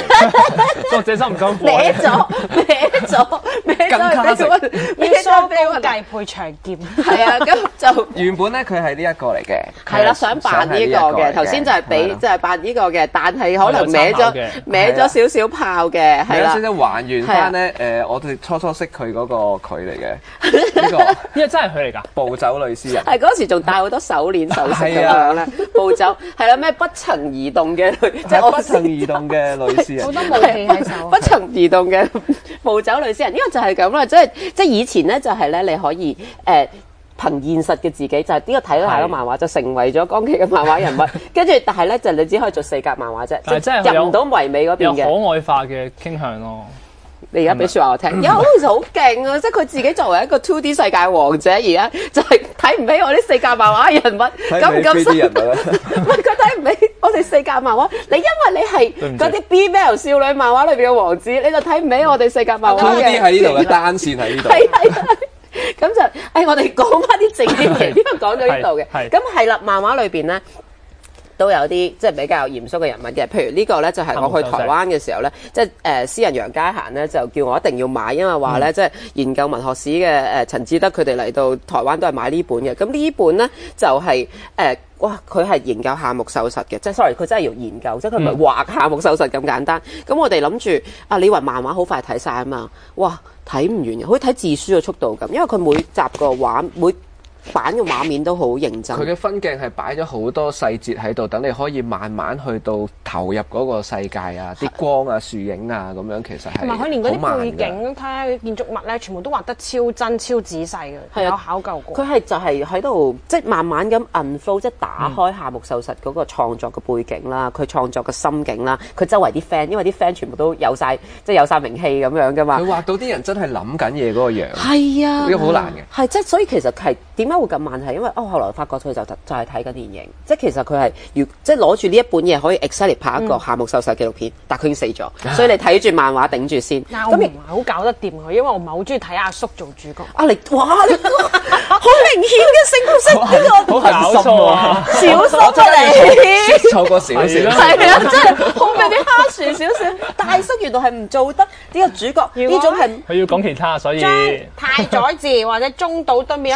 feel， 作者心唔夠歪咗，歪咗，歪咗， 要梳高髻配長劍。 係啊，咁就原本咧佢係呢一個嚟嘅， 係啦，想扮呢個嘅。頭先就係俾即係扮呢個嘅，但係可能歪咗，歪咗少少炮嘅，係啦。 有少少還原翻咧，誒，我哋初初識佢嗰個佢嚟嘅，呢個呢個真係佢嚟㗎， 暴走女詩人。 係嗰時仲戴好多手鏈首飾咁樣咧，暴走係啦，咩不曾移動嘅女。 即係不曾移動嘅女詩人， 好多武器喺手。 不曾移動嘅暴走女詩人，呢個就係咁啦，即係即係以前咧就係咧你可以誒憑現實嘅自己，就係呢個睇咗太多漫畫就成為咗江崎嘅漫畫人物，跟住但係咧就你只可以做四格漫畫啫，即係入唔到唯美嗰邊嘅。 有可愛化嘅傾向咯。 你而家俾説話我聽，有其實好勁啊！即係佢自己作為一個 two D 世界王者，而家就係睇唔起我啲四格漫畫人物，咁唔咁深。唔係佢睇唔起我哋四格漫畫，你因為你係嗰啲 B M L 少女漫畫裏邊嘅王子，你就睇唔起我哋四格漫畫嘅。 two D 喺呢度嘅單線喺呢度。 係係係。咁就誒，我哋講翻啲正經嘢，因為講到呢度嘅。咁係啦，漫畫裏邊咧。都有啲即係比較嚴肅嘅人物嘅，譬如呢個咧就係我去台灣嘅時候咧，即係誒詩人楊家嫻咧就叫我一定要買，因為話咧、嗯、即係研究文學史嘅誒陳志德佢哋嚟到台灣都係買呢本嘅。咁呢本咧就係、是、誒、呃、哇佢係研究夏目漱石嘅，即係 sorry 佢真係要研究，即係佢唔係畫夏目漱石咁簡單。咁、嗯、我哋諗住啊，你以為漫畫好快睇晒啊嘛？哇睇唔完嘅，好似睇字書嘅速度咁，因為佢每集個畫每版嘅畫面都好認真， 佢嘅分鏡係擺咗好多細節喺度，等你可以慢慢去到投入嗰個世界啊，啲光啊、樹影啊咁樣，其實係同埋佢連嗰啲背景睇下建築物咧，全部都畫得超真、超仔細嘅，係有考究過。 佢係就係喺度即係慢慢咁 unfold，即係打開夏目漱石嗰個創作嘅背景啦，佢、嗯、創作嘅心境啦，佢周圍啲 friend， 因為啲 friend 全部都有晒，即係有晒名氣咁樣噶嘛。 佢畫到啲人真係諗緊嘢嗰個樣， 係啊， 呢個好難嘅。 係即係所以其實係點解會咁慢係因為哦後來發覺佢就就係睇緊電影，即係其實佢係要即係攞住呢一本嘢可以 exactly 拍一個夏目漱石紀錄片，嗯、但佢已經死咗，所以你睇住漫畫頂住先。 但係我唔係好搞得掂佢，因為我唔係好中意睇阿叔做主角。 啊你哇你好明顯嘅性格色呢個， 好搞錯啊！ 小叔啊你， 錯過少少， 係啊真係好明啲蝦樹少少，大叔原來係唔做得呢個主角，呢種係佢要講其他，所以太宰治或者中島敦變一做美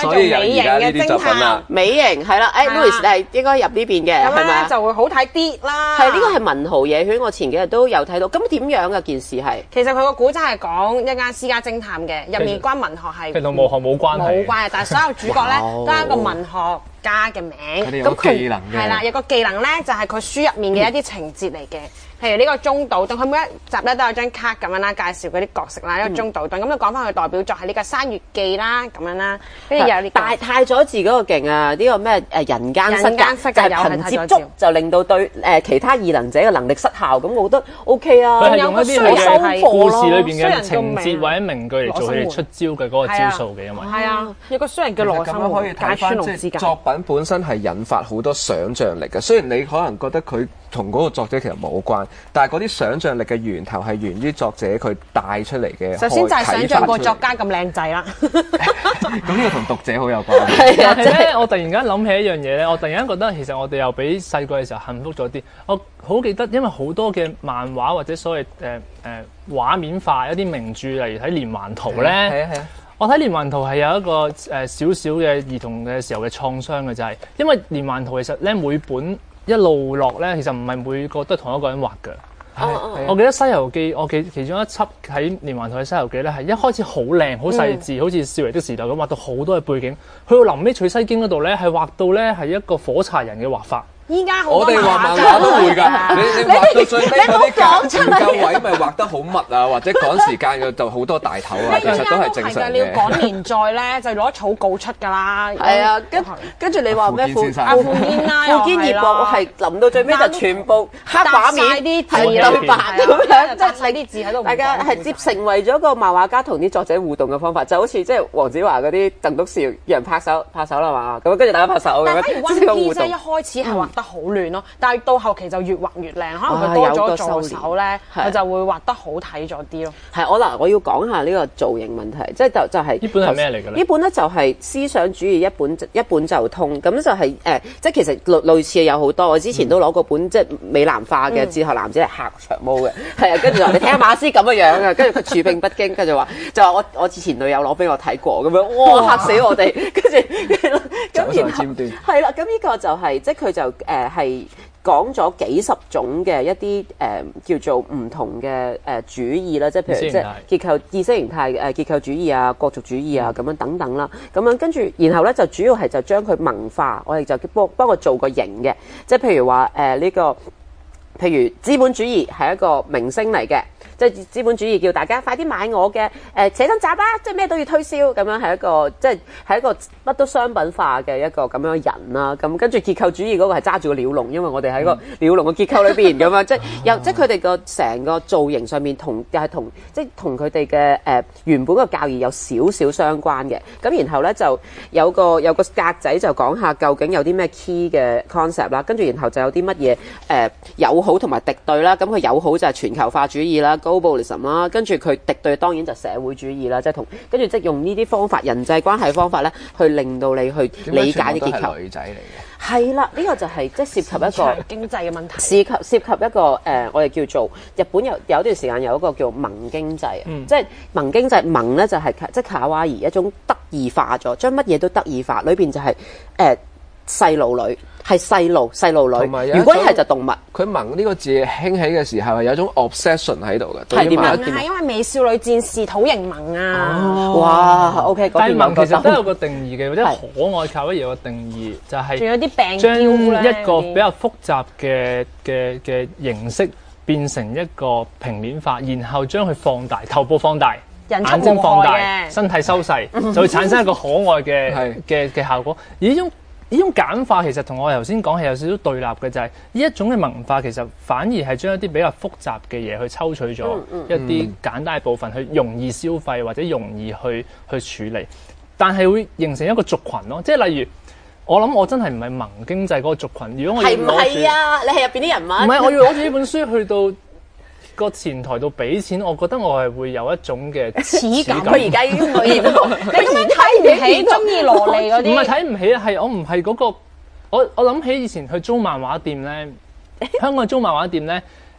而家呢啲作品啦。 美型係啦，誒 Louis 係應該入呢邊嘅，係咪啊？ 就會好睇啲啦。 係呢個係文豪野犬，我前幾日都有睇到。咁點樣嘅件事係？ 其實佢個古仔係講一間私家偵探嘅，入面關文學係其實同文學冇關係。 冇關係，但係所有主角咧都係一個文學家嘅名。 佢哋有個技能嘅。 係啦，有個技能咧就係佢書入面嘅一啲情節嚟嘅。譬如呢個中島盾，佢每一集咧都有張卡咁樣啦，介紹嗰啲角色啦，呢個中島盾咁就講翻佢代表作係呢個《山月記》啦，咁樣啦，跟住有呢個大太佐治嗰個勁啊！呢個咩誒人間失格，就係憑接觸就令到對誒其他異能者嘅能力失效，咁我覺得 O K 啊。 佢係用一啲嘅故事裏邊嘅情節或者名句嚟做佢哋出招嘅嗰個招數嘅，因為係啊，有個衰人叫羅生門， 可以睇翻即係作品本身係引發好多想像力嘅。雖然你可能覺得佢同嗰個作者其實冇關，但係嗰啲想像力嘅源頭係源於作者佢帶出嚟嘅。 首先就係想像個作家咁靚仔啦。 咁呢個同讀者好有關。 係啊，咧我突然間諗起一樣嘢咧，我突然間覺得其實我哋又比細個嘅時候幸福咗啲。我好記得，因為好多嘅漫畫或者所謂誒誒畫面化一啲名著，例如睇《連環圖》咧。係啊係啊。我睇《連環圖》係有一個誒少少嘅兒童嘅時候嘅創傷嘅，就係因為《連環圖》其實咧每本一路落咧，其實唔係每個都係同一個人畫嘅。我記得《西遊記》，我記其中一輯喺《連環圖》嘅《西遊記》咧，係一開始好靚、好細緻，好似少爺的時代咁畫到好多嘅背景。去到臨尾取西經嗰度咧，係畫到咧係一個火柴人嘅畫法。 依家我哋畫漫畫都會㗎，你你畫到最尾嗰啲格唔夠位，咪畫得好密啊，或者趕時間嘅就好多大頭啊，其實都係正常嘅。 你要趕連載咧，就攞草稿出㗎啦。 係啊，跟跟住你話咩？ 富阿富堅啦， 富堅義博係臨到最尾就全部黑畫面，係對白咁樣，即係細啲字喺度。 大家係接成為咗個漫畫家同啲作者互動嘅方法，就好似即係黃子華嗰啲鄧篤笑，有人拍手拍手啦嘛，咁跟住大家拍手咁樣，即係個互動。一開始係畫得好亂咯，但係到後期就越畫越靚，可能佢多咗助手咧，佢就會畫得好睇咗啲咯。係我嗱，我要講下呢個造型問題，即係就就係呢本係咩嚟嘅咧？ 呢本咧就係思想主義一本一本就通，咁就係誒，即係其實類類似嘅有好多。我之前都攞過本即係美男化嘅哲學男子係黑長毛嘅，係啊，跟住話你睇下馬斯咁嘅樣嘅，跟住佢處兵不驚，跟住話就話我我之前女友攞俾我睇過咁樣，哇嚇死我哋，跟住咁然後係啦，咁呢個就係即係佢就誒係。講咗幾十種嘅一啲誒、呃、叫做唔同嘅誒、呃、主義啦，即係譬如即係結構意識形態誒、呃、結構主義啊、國族主義啊咁樣等等啦，咁樣跟住然後咧就主要係就將佢文化，我哋就幫幫佢做個型嘅，即係譬如話誒呢個譬如資本主義係一個明星嚟嘅。即係資本主義叫大家快啲買我嘅誒寫真集啦，即係咩都要推銷咁樣，係一個即係係一個乜都商品化嘅一個咁樣人啦。咁跟住結構主義嗰個係揸住個鳥籠，因為我哋喺個鳥籠嘅結構裏邊咁樣，即係又即係佢哋個成個造型上面同又係同即係同佢哋嘅誒原本個教義有少少相關嘅。咁然後咧就有個有個格仔就講下究竟有啲咩 key 嘅 concept 啦，跟住然後就有啲乜嘢誒友好同埋敵對啦。咁佢友好就係全球化主義啦。globalism 啦，跟住佢敵對當然就社會主義啦，即係同跟住即係用呢啲方法、人際關係方法咧，去令到你去理解啲結構。 女仔嚟嘅。 係啦，呢、這個就係即係涉及一個經濟嘅問題。 涉及涉及一個誒、呃，我哋叫做日本有有一段時間有一個叫盟經濟，嗯、即係盟經濟盟咧就係、是、即係卡哇伊一種德義化咗，將乜嘢都德義化，裏邊就係誒細路女。係細路細路女，如果係就動物。 佢萌呢個字興起嘅時候係有一種 obsession 喺度嘅。 係點樣？ 係因為美少女戰士土型萌啊！ 哦、哇 ，OK， 但係萌其實都有個定義嘅，或者可愛卡哇伊有個定義就係仲有啲病將一個比較複雜嘅嘅嘅形式變成一個平面化，然後將佢放大，頭部放大，眼睛放大，身體收細，就會產生一個可愛嘅嘅嘅效果。而呢種呢種簡化其實同我頭先講係有少少對立嘅，就係呢一種嘅文化其實反而係將一啲比較複雜嘅嘢去抽取咗一啲簡單嘅部分，去容易消費或者容易去去處理，但係會形成一個族群咯。即係例如我諗我真係唔係萌經濟嗰個族群，如果我要攞住，係唔係啊？你係入邊啲人物？ 唔係，我要攞住呢本書去到個前台度俾錢，我覺得我係會有一種嘅恥感。佢而家已經可以，你咁樣睇唔起中意蘿莉嗰啲？ 唔係睇唔起啊，係我唔係嗰個。我我諗起以前去租漫畫店咧，香港租漫畫店咧，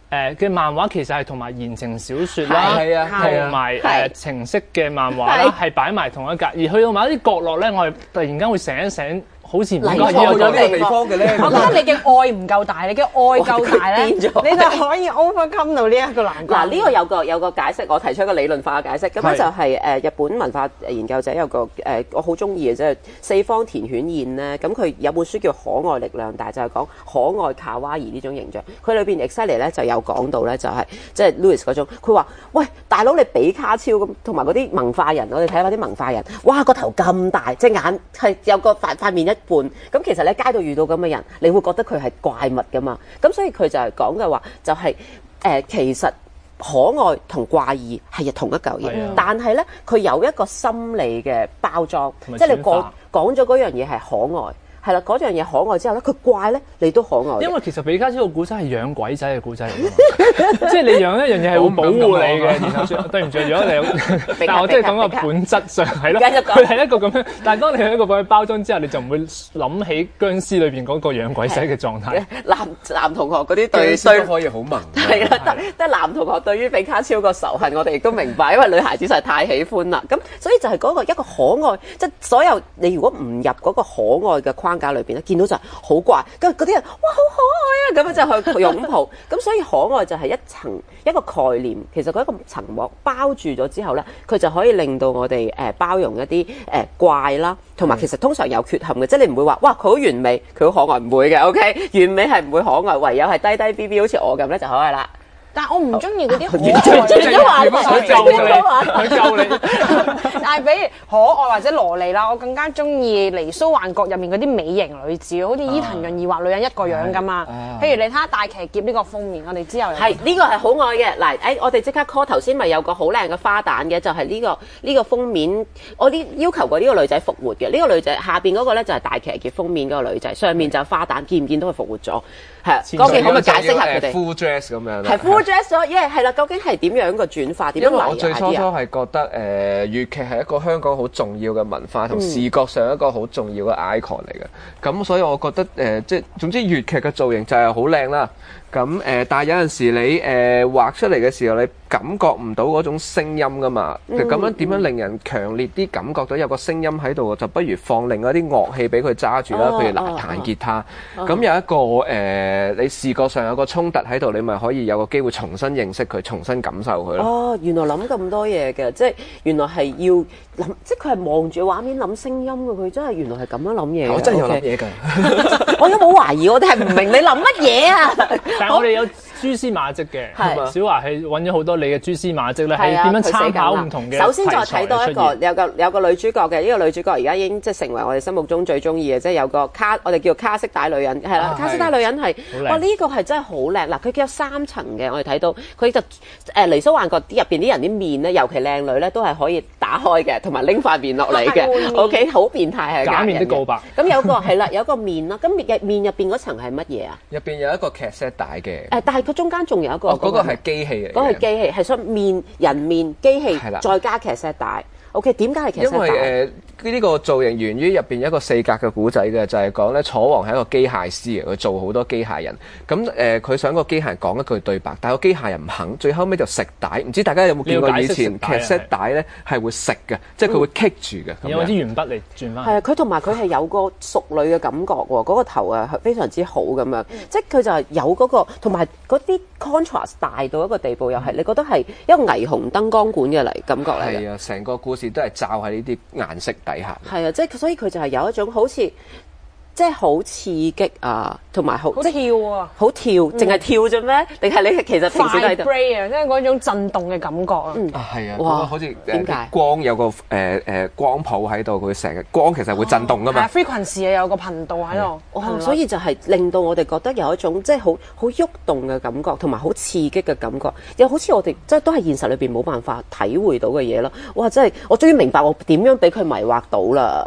誒嘅漫畫其實係同埋言情小説啦， 係啊， 同埋誒情色嘅漫畫啦，係擺埋同一格。而去到某一啲角落咧，我係突然間會醒一醒。好似唔該有有呢個地方嘅咧， 我覺得你嘅愛唔夠大，你嘅愛夠大咧，你就可以 overcome 到呢一個難關。 嗱，呢個有個有個解釋，我提出一個理論化嘅解釋。咁咧就係誒日本文化研究者有個誒我好中意嘅，即係四方田犬彥咧。咁佢有本書叫《可愛力量大》，就係講可愛卡哇伊呢種形象。佢裏邊 exactly 咧就有講到咧，就係即係 Louis 嗰種。佢話：喂，大佬你比卡超咁，同埋嗰啲文化人，我哋睇下啲文化人，哇個頭咁大，隻眼係有個塊塊面一半，咁其實你喺街度遇到咁嘅人，你會覺得佢係怪物噶嘛？咁所以佢就係講嘅話，就係、是、誒、呃、其實可愛同怪異係同一嚿嘢，的但係咧佢有一個心理嘅包裝，即係你講講咗嗰樣嘢係可愛。係啦，嗰樣嘢可愛之後咧，佢怪咧，你都可愛。 因為其實比卡超個古仔係養鬼仔嘅古仔嚟嘅，即係你養一樣嘢係會保護你嘅。然後對唔住，如果你，但係我真係講個本質上係咯，佢係一個咁樣。但係當你喺一個咁嘅包裝之後，你就唔會諗起殭屍裏邊嗰個養鬼仔嘅狀態。 男男同學嗰啲對對可以好萌。 係啦，即係男同學對於比卡超個仇恨，我哋亦都明白，因為女孩子實在太喜歡啦。咁所以就係嗰個一個可愛，即係所有你如果唔入嗰個可愛嘅框架裏邊咧，見到就係好怪，跟住嗰啲人哇好可愛啊，咁樣就去擁抱，咁所以可愛就係一層一個概念，其實佢一個層膜包住咗之後咧，佢就可以令到我哋誒包容一啲誒怪啦，同埋其實通常有缺陷嘅，即係你唔會話哇佢好完美，佢好可愛，唔會嘅 ，OK， 完美係唔會可愛，唯有係低低 B B 好似我咁咧就可愛啦。 但係我唔中意嗰啲可愛，轉咗話題， 佢救你，佢救你。 但係比如可愛或者蘿莉啦，我更加中意《離騷幻覺》入面嗰啲美型女子，好似伊藤潤二畫女人一個樣咁啊。譬如你睇下《大騎劫》呢個封面，我哋之後係呢個係好愛嘅。嗱，誒我哋即刻 call 頭先咪有個好靚嘅花旦嘅，就係呢個呢個封面，我啲要求過呢個女仔復活嘅。呢個女仔下邊嗰個咧就係《大騎劫》封面嗰個女仔，上面就係花旦，見唔見到佢復活咗？係啊，究竟可唔可以解釋下佢哋 full dress 咁樣？ 係 full dress 咗，因為係啦，究竟係點樣個轉化？點樣嚟啊？ 因為我最初初係覺得誒、呃、粵劇係一個香港好重要嘅文化，同視覺上一個好重要嘅 icon 嚟嘅。咁、嗯、所以我覺得誒、呃，即係總之粵劇嘅造型就係好靚啦。咁誒、呃，但係有陣時你誒、呃、畫出嚟嘅時候，你感覺唔到嗰種聲音噶嘛？咁、嗯、樣點樣令人強烈啲感覺到有個聲音喺度？就不如放另外啲樂器俾佢揸住啦，譬、哦、如嗱彈吉他。咁、哦、有一個誒、呃，你視覺上有個衝突喺度，你咪可以有個機會重新認識佢，重新感受佢咯。 哦，原來諗咁多嘢嘅，即係原來係要諗，即係佢係望住畫面諗聲音嘅，佢真係原來係咁樣諗嘢。 我真係有諗嘢㗎， 我有冇懷疑我哋係唔明你諗乜嘢啊？ 但係我哋有蛛絲馬跡嘅，小樺係揾咗好多你嘅蛛絲馬跡咧，係點樣參考唔同嘅。 首先再睇多一個，有個有個女主角嘅，呢、這個女主角而家已經即係成為我哋心目中最中意嘅，即係有個卡，我哋叫卡式帶女人，係啦，啊、卡式帶女人係，哇呢、這個係真係好靚。嗱，佢有三層嘅，我哋睇到佢就誒離騷幻覺啲入邊啲人啲面咧，尤其靚女咧，都係可以打開嘅，同埋拎塊面落嚟嘅。O K， 好變態係假面的告白。 咁有個係啦，有個面啦，咁面面入邊嗰層係乜嘢啊？ 入邊有一個劇 set 帶嘅。 誒，但係佢中間仲有一個。 哦，嗰、那個係機器嚟嘅。嗰個係機器，係所以面人面機器，再加劇 set 帶。O.K. 點解係劇 set 帶？ 因為誒呢、呃、個造型源於入邊一個四格嘅古仔嘅，就係講咧楚王係一個機械師啊，佢做好多機械人。咁誒佢想個機械人講一句對白，但係個機械人唔肯，最後尾就食帶。唔知大家有冇見過以前劇 set 帶咧係會食嘅，即係佢會棘住嘅。 有啲鉛筆嚟轉翻。 係啊，佢同埋佢係有個淑女嘅感覺喎，嗰、那個頭啊非常之好咁樣，嗯、即係佢就係有嗰、那個同埋嗰啲 contrast 大到一個地步，又係、嗯、你覺得係一個霓虹燈光管嘅嚟感覺嚟嘅。係啊，成個故事都係罩喺呢啲顏色底下。 係啊，即係所以佢就係有一種好似即係好刺激啊，同埋好好跳啊， 好跳，淨係跳啫咩？定係你其實平時都喺度 vibrate 啊，即係嗰種震動嘅感覺啊。 嗯，係啊，哇，好似點解光有個誒誒光譜喺度，佢成日光其實會震動噶嘛。 係 frequency 啊，有個頻道喺度。 哇，所以就係令到我哋覺得有一種即係好好喐動嘅感覺，同埋好刺激嘅感覺，又好似我哋即係都係現實裏邊冇辦法體會到嘅嘢咯。哇，真係我終於明白我點樣俾佢迷惑到啦。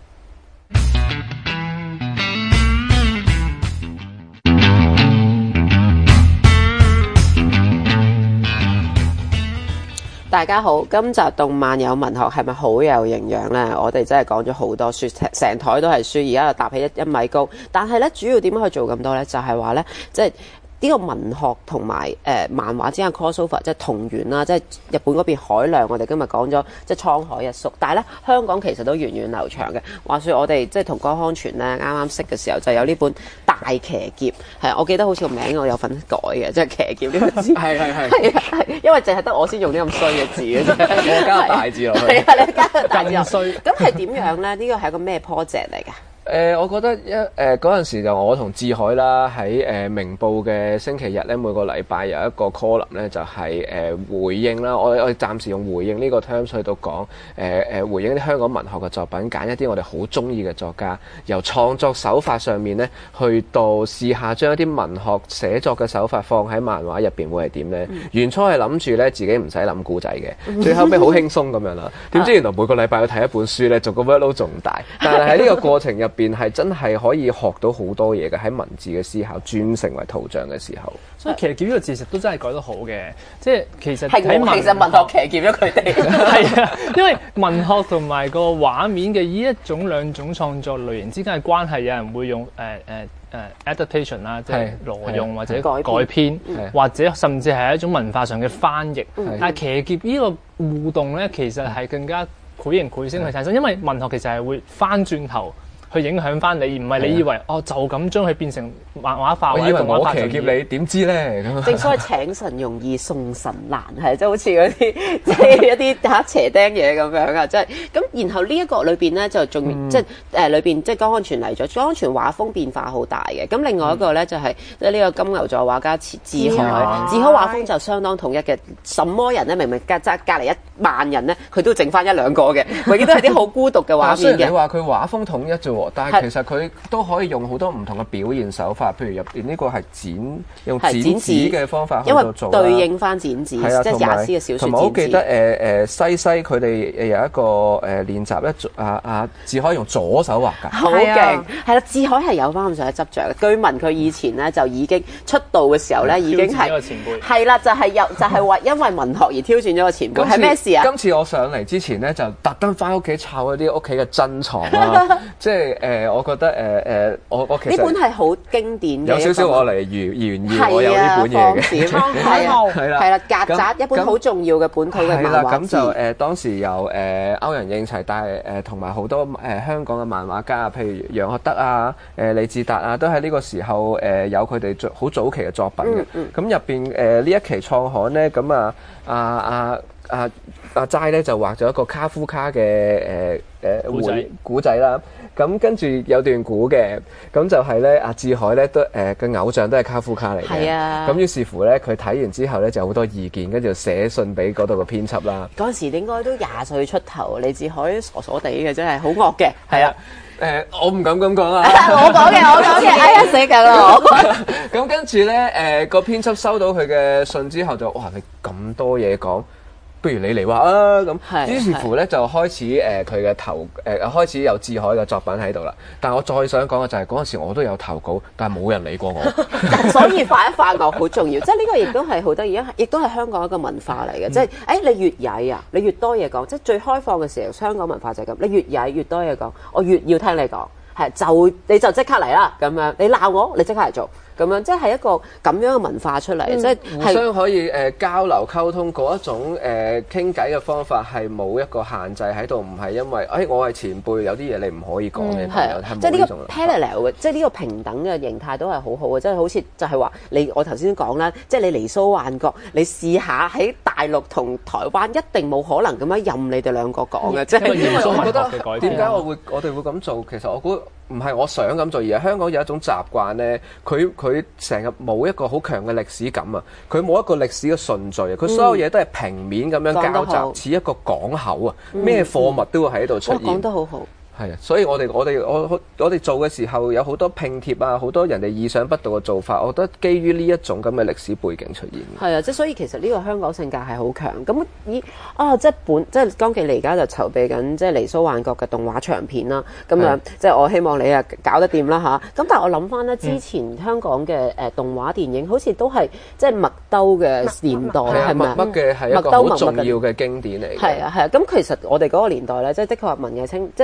大家好，今集動漫有文學係咪好有營養呢？我哋真係講咗好多書，成台都係書，而家又搭起一一米高。但係咧，主要點樣去做咁多呢？就係話呢，即係呢個文學同埋誒漫畫之間 crossover， 即係同源啦，即係日本嗰邊海量，我哋今日講咗即係滄海一粟，但係咧香港其實都源遠流長嘅。話說我哋即係同江康全咧啱啱識嘅時候，就有呢本《大騎劫》，係我記得好似個名我有份改嘅，即係騎劫呢個字。係係係。係啊係，因為淨係得我先用呢咁衰嘅字嘅啫。 我加個大字落去。 係啊，你加個大字落去。咁係點樣咧？呢個係一個咩 project 嚟㗎？ 誒、呃，我覺得一誒嗰陣時就我同志海啦，喺誒、呃、明報嘅星期日咧，每個禮拜有一個 column 咧，就係、是、誒、呃、回應啦。我我哋暫時用回應呢個 term 去到講誒誒回應啲香港文學嘅作品，揀一啲我哋好中意嘅作家，由創作手法上面咧，去到試下將一啲文學寫作嘅手法放喺漫畫入邊會係點咧？嗯、原初係諗住咧自己唔使諗故仔嘅，最後尾好輕鬆咁樣啦。點知原來每個禮拜要睇一本書咧，做個 workload 仲大，但係喺呢個過程入邊係真係可以學到好多嘢嘅，喺文字嘅思考轉成為圖像嘅時候。 所以騎劫呢個字實都真係改得好嘅，即係其實係我其實文學騎劫咗佢哋。 係啊，因為文學同埋個畫面嘅呢一種兩種創作類型之間嘅關係，有人會用誒誒誒 adaptation 啦，即係挪用或者改編，或者甚至係一種文化上嘅翻譯。但係騎劫呢個互動咧，其實係更加繪形繪聲去產生，因為文學其實係會翻轉頭去影響翻你，而唔係你以為哦就咁將佢變成漫畫化或者動畫化。我以為我騎劫你，點知咧？ 正所謂請神容易送神難，係即係好似嗰啲即係一啲打斜釘嘢咁樣啊！即係咁，然後呢一個裏邊咧就仲、嗯、即係誒裏邊即係江康全嚟咗，江康全畫風變化好大嘅。咁另外一個咧就係即係呢個金牛座畫家志海，志海畫風就相當統一嘅。什麼人咧？明明隔隔隔離一萬人咧，佢都剩翻一兩個嘅，永遠都係啲好孤獨嘅畫面嘅。 雖然你話佢畫風統一啫。但係其實佢都可以用好多唔同嘅表現手法，譬如入邊呢個係剪用剪紙嘅方法去到做啦， 因為對應翻剪紙，即係也斯嘅小説剪紙。 同埋我記得誒誒、呃、西西佢哋誒有一個誒、呃、練習一啊啊志海用左手畫㗎， 好勁係啦！志海係有翻咁上下執著嘅。據聞佢以前咧就已經出道嘅時候咧已經係係啦，就係、是、有就係、是、為因為文學而挑選咗個前輩。係咩事啊？ 今次我上嚟之前咧就特登翻屋企摷一啲屋企嘅珍藏啦，即係。誒、呃，我覺得誒誒、呃，我我其實呢本係好經典嘅， 有少少我嚟炫耀，我有呢本嘢嘅， 係啊，係啦，係啦，曱甴一本好重要嘅本土嘅漫畫。係啦， 咁就誒、呃、當時有誒、呃、歐陽應齊，但係誒同埋好多誒、呃、香港嘅漫畫家，譬如楊學德啊、誒、呃、李志達啊，都喺呢個時候誒、呃、有佢哋好早期嘅作品嘅。咁入邊誒呢一期創刊咧，咁啊啊啊啊啊齋咧就畫咗一個卡夫卡嘅誒誒古仔古仔啦。咁跟住有段古嘅，咁就係咧阿志海咧都誒嘅偶像都係卡夫卡嚟嘅。係啊。咁於是乎咧，佢睇完之後咧就好多意見，跟住寫信俾嗰度嘅編輯啦。 嗰陣時應該都廿歲出頭，李志海傻傻地嘅，真係好惡嘅。係啊。 誒、呃，我唔敢咁講啊！ 我講嘅，我講嘅，哎呀死緊啦！ 咁跟住咧，誒、呃、個編輯收到佢嘅信之後就，哇！你咁多嘢講。不如你嚟畫啊咁，於是乎咧就開始誒佢嘅投誒、呃、開始有志海嘅作品喺度啦。但係我再想講嘅就係嗰陣時我都有投稿，但係冇人理過我。 所以發一發樂好重要，即係呢個亦都係好得意，亦都係香港一個文化嚟嘅。嗯、即係誒、欸、你越曳啊，你越多嘢講，即係最開放嘅時候，香港文化就係咁。你越曳越多嘢講，我越要聽你講，係就你就即刻嚟啦咁樣。你鬧我，你即刻嚟做。咁樣即係一個咁樣嘅文化出嚟，嗯、即係互相可以誒、呃、交流溝通嗰一種誒傾偈嘅方法係冇一個限制喺度，唔係因為誒、哎、我係前輩，有啲嘢你唔可以講嘅，係啊、嗯， 即係呢個 parallel 嘅，即係呢個平等嘅形態都係好好嘅，即係好似就係話你我頭先講啦，即係你離騷萬國，你試下喺大陸同台灣一定冇可能咁樣任你哋兩個講嘅，即係因為我覺得點解我會我哋會咁做？其實我估唔係我想咁做，而係香港有一種習慣咧，佢佢成日冇一個好強嘅歷史感啊，佢冇一個歷史嘅順序啊，佢所有嘢都係平面咁樣交集，似一個港口啊，咩貨物都會喺度出現。 講得好好。 係啊，所以我哋我哋我我哋做嘅時候有好多拼貼啊，好多人哋意想不到嘅做法，我覺得基於呢一種咁嘅歷史背景出現。 係啊，即係所以其實呢個香港性格係好強。咁咦啊，即係本即係江記你而家就籌備緊即係離騷萬國嘅動畫長片啦。咁樣即係我希望你啊搞得掂啦吓，咁但係我諗翻咧，之前香港嘅誒動畫電影好似都係即係麥兜嘅年代係咪啊？ 麥嘅係一個好重要嘅經典嚟嘅。 係啊係啊，咁其實我哋嗰個年代咧，即係的確文藝青即係文藝青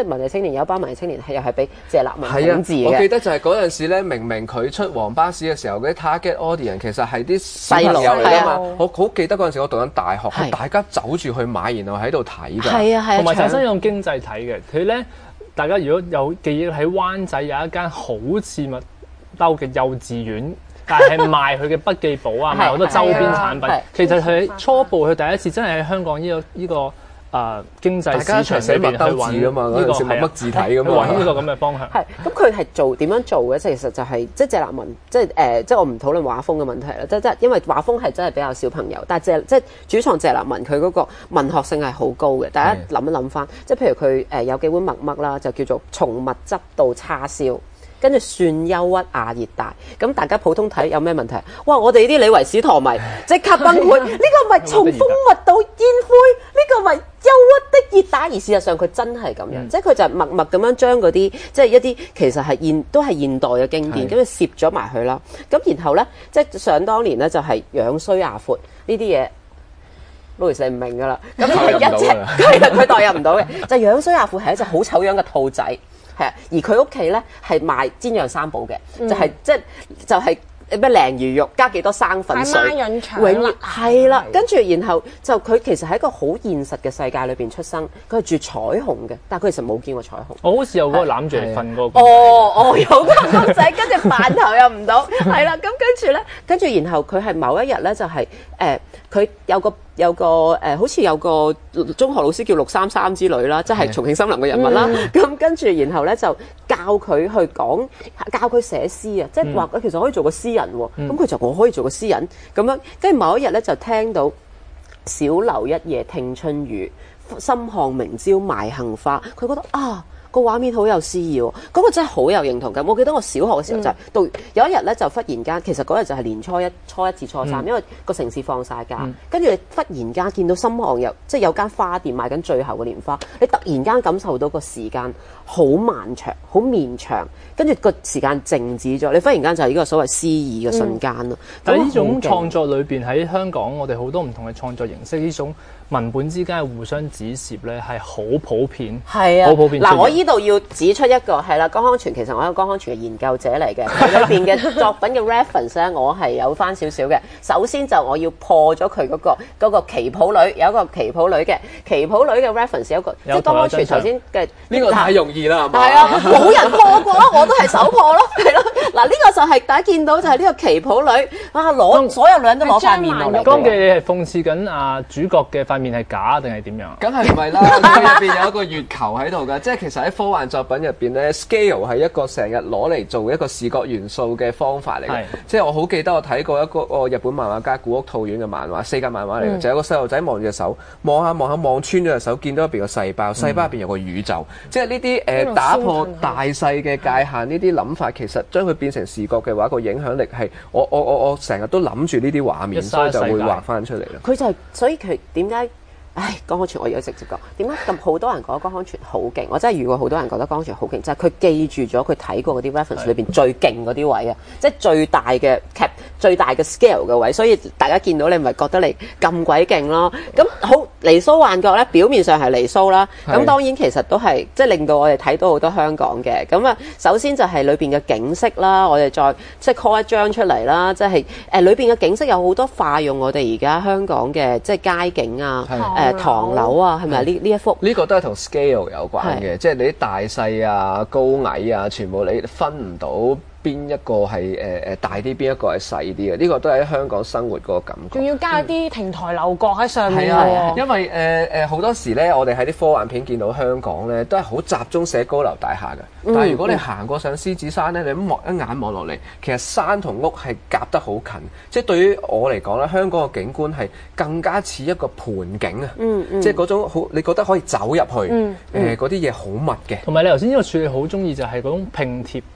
年有班文藝青年係又係俾謝立文統治嘅。 我記得就係嗰陣時咧，明明佢出黃巴士嘅時候，嗰啲 target audience 其實係啲細路嚟㗎嘛。我好記得嗰陣時我讀緊大學，係大家走住去買，然後喺度睇㗎。 係啊係啊， 同埋產生用經濟睇嘅。佢咧，大家如果有記憶喺灣仔有一間好似麥兜嘅幼稚園。但係賣佢嘅筆記簿啊，賣好多周邊產品。其實佢初步佢第一次真係喺香港呢個呢個誒經濟市場裏邊去揾㗎嘛，嗰陣時乜乜字體咁揾呢個咁嘅方向。 係咁佢係做點樣做嘅？其實就係即係謝立文，即係誒，即係我唔討論畫風嘅問題啦。即即係因為畫風係真係比較小朋友，但係謝即係主創謝立文佢嗰個文學性係好高嘅。大家諗一諗翻，即係譬如佢誒有幾碗麥麥啦，就叫做從蜜汁到叉燒。跟住蒜憂鬱亞熱帶，咁大家普通睇有咩問題？哇！我哋啲李維斯陀迷即刻崩潰，呢個咪從蜂蜜到煙灰，呢個咪憂鬱的熱帶。而事實上佢真係咁樣，嗯、即係佢就默默咁樣將嗰啲即係一啲其實係現都係現代嘅經典，咁就攝咗埋去啦。咁然後咧，即係想當年咧就係樣衰牙闊呢啲嘢。Louis 你唔明㗎啦，咁係一隻佢佢代入唔到嘅，就樣衰牙闊係一隻好醜樣嘅兔仔。係啊，而佢屋企咧係賣煎釀三寶嘅，嗯、就係即係就係咩鯪魚肉加幾多生粉水， 永遠係啦。跟住然後就佢其實喺一個好現實嘅世界裏邊出生，佢係住彩虹嘅，但係佢其實冇見過彩虹。 我好似有嗰個攬住嚟瞓嗰個。 哦哦，有個公仔，跟住扮頭又唔到，係啦。咁跟住咧，跟住然後佢係某一日咧就係誒佢有個。有個誒、呃，好似有個中學老師叫陸三三之類啦，即係重慶森林嘅人物啦。咁、嗯、跟住，然後咧就教佢去講，教佢寫詩啊，即係話佢其實可以做個詩人喎。咁佢、嗯、就我可以做個詩人咁樣。跟住某一日咧就聽到小樓一夜聽春雨，深巷明朝賣杏花。佢覺得啊〜個畫面好有詩意喎，嗰個真係好有認同感。我記得我小學嘅時候就係到有一日咧，就忽然間，其實嗰日就係年初一、初一至初三，因為個城市放晒假，跟住你忽然間見到深巷有即係有間花店賣緊最後嘅年花，你突然間感受到個時間好漫長、好綿長，跟住個時間靜止咗，你忽然間就係呢個所謂詩意嘅瞬間咯。 但係呢種創作裏邊喺香港，我哋好多唔同嘅創作形式，呢種文本之間嘅互相指涉咧係好普遍， 係啊， 好普遍。 嗱，我依度要指出一個係啦，江康全其實我係江康全嘅研究者嚟嘅，佢裏邊嘅作品嘅 reference 咧，我係有翻少少嘅。首先就我要破咗佢嗰個嗰個旗袍女，有一個旗袍女嘅旗袍女嘅 reference 有一個，即係江康全頭先嘅呢個太容易啦，係嘛？ 係啊，冇人破過，我都係首破咯，係咯。嗱，呢個就係大家見到就係呢個旗袍女，啊攞所有女人都攞塊面落嚟。 講嘅你係諷刺緊啊主角嘅塊面係假定係點樣？ 梗係唔係啦，佢入邊有一個月球喺度㗎，即係其實喺科幻作品入邊咧 ，scale 係一個成日攞嚟做一個視覺元素嘅方法嚟嘅。即係我好記得我睇過一個個日本漫畫家古屋兔丸嘅漫畫，四格漫畫嚟嘅，就有個細路仔望住隻手，望下望下望穿咗隻手，見到入邊個細胞，細胞入邊有個宇宙。即係呢啲誒打破大細嘅界限，呢啲諗法其實將佢變成視覺嘅話，個影響力係我我我我成日都諗住呢啲畫面，所以就會畫翻出嚟啦。 佢就係所以佢點解？唉，江康全我而家直接講，點解咁好多人覺得江康全好勁？我真係遇過好多人覺得江康全好勁，就係、是、佢記住咗佢睇過嗰啲 reference 裏邊最勁嗰啲位啊，即係最大嘅 cap、最大嘅 scale 嘅位，所以大家見到你咪覺得你咁鬼勁咯。咁好離騷幻覺咧，表面上係離騷啦，咁當然其實都係即係令到我哋睇到好多香港嘅。咁啊，首先就係裏邊嘅景色啦，我哋再即係 call 一張出嚟啦，即係誒裏邊嘅景色有好多化用我哋而家香港嘅即係街景啊，誒。誒唐樓啊，係咪呢呢一幅？ 呢個都係同 scale 有關嘅，是即係你啲大細啊、高矮啊，全部你分唔到。邊一個係誒誒大啲，邊一個係細啲嘅？呢個都係喺香港生活嗰個感覺。仲要加啲亭台樓閣喺上面喎。 係啊，因為誒誒好多時咧，我哋喺啲科幻片見到香港咧，都係好集中寫高樓大廈嘅。但係如果你行過上獅子山咧，你咁望一眼望落嚟，其實山同屋係夾得好近。即係對於我嚟講咧，香港嘅景觀係更加似一個盆景啊！嗯嗯、即係嗰種好，你覺得可以走入去誒嗰啲嘢好密嘅。 同埋你頭先呢個處理好中意就係嗰種拼貼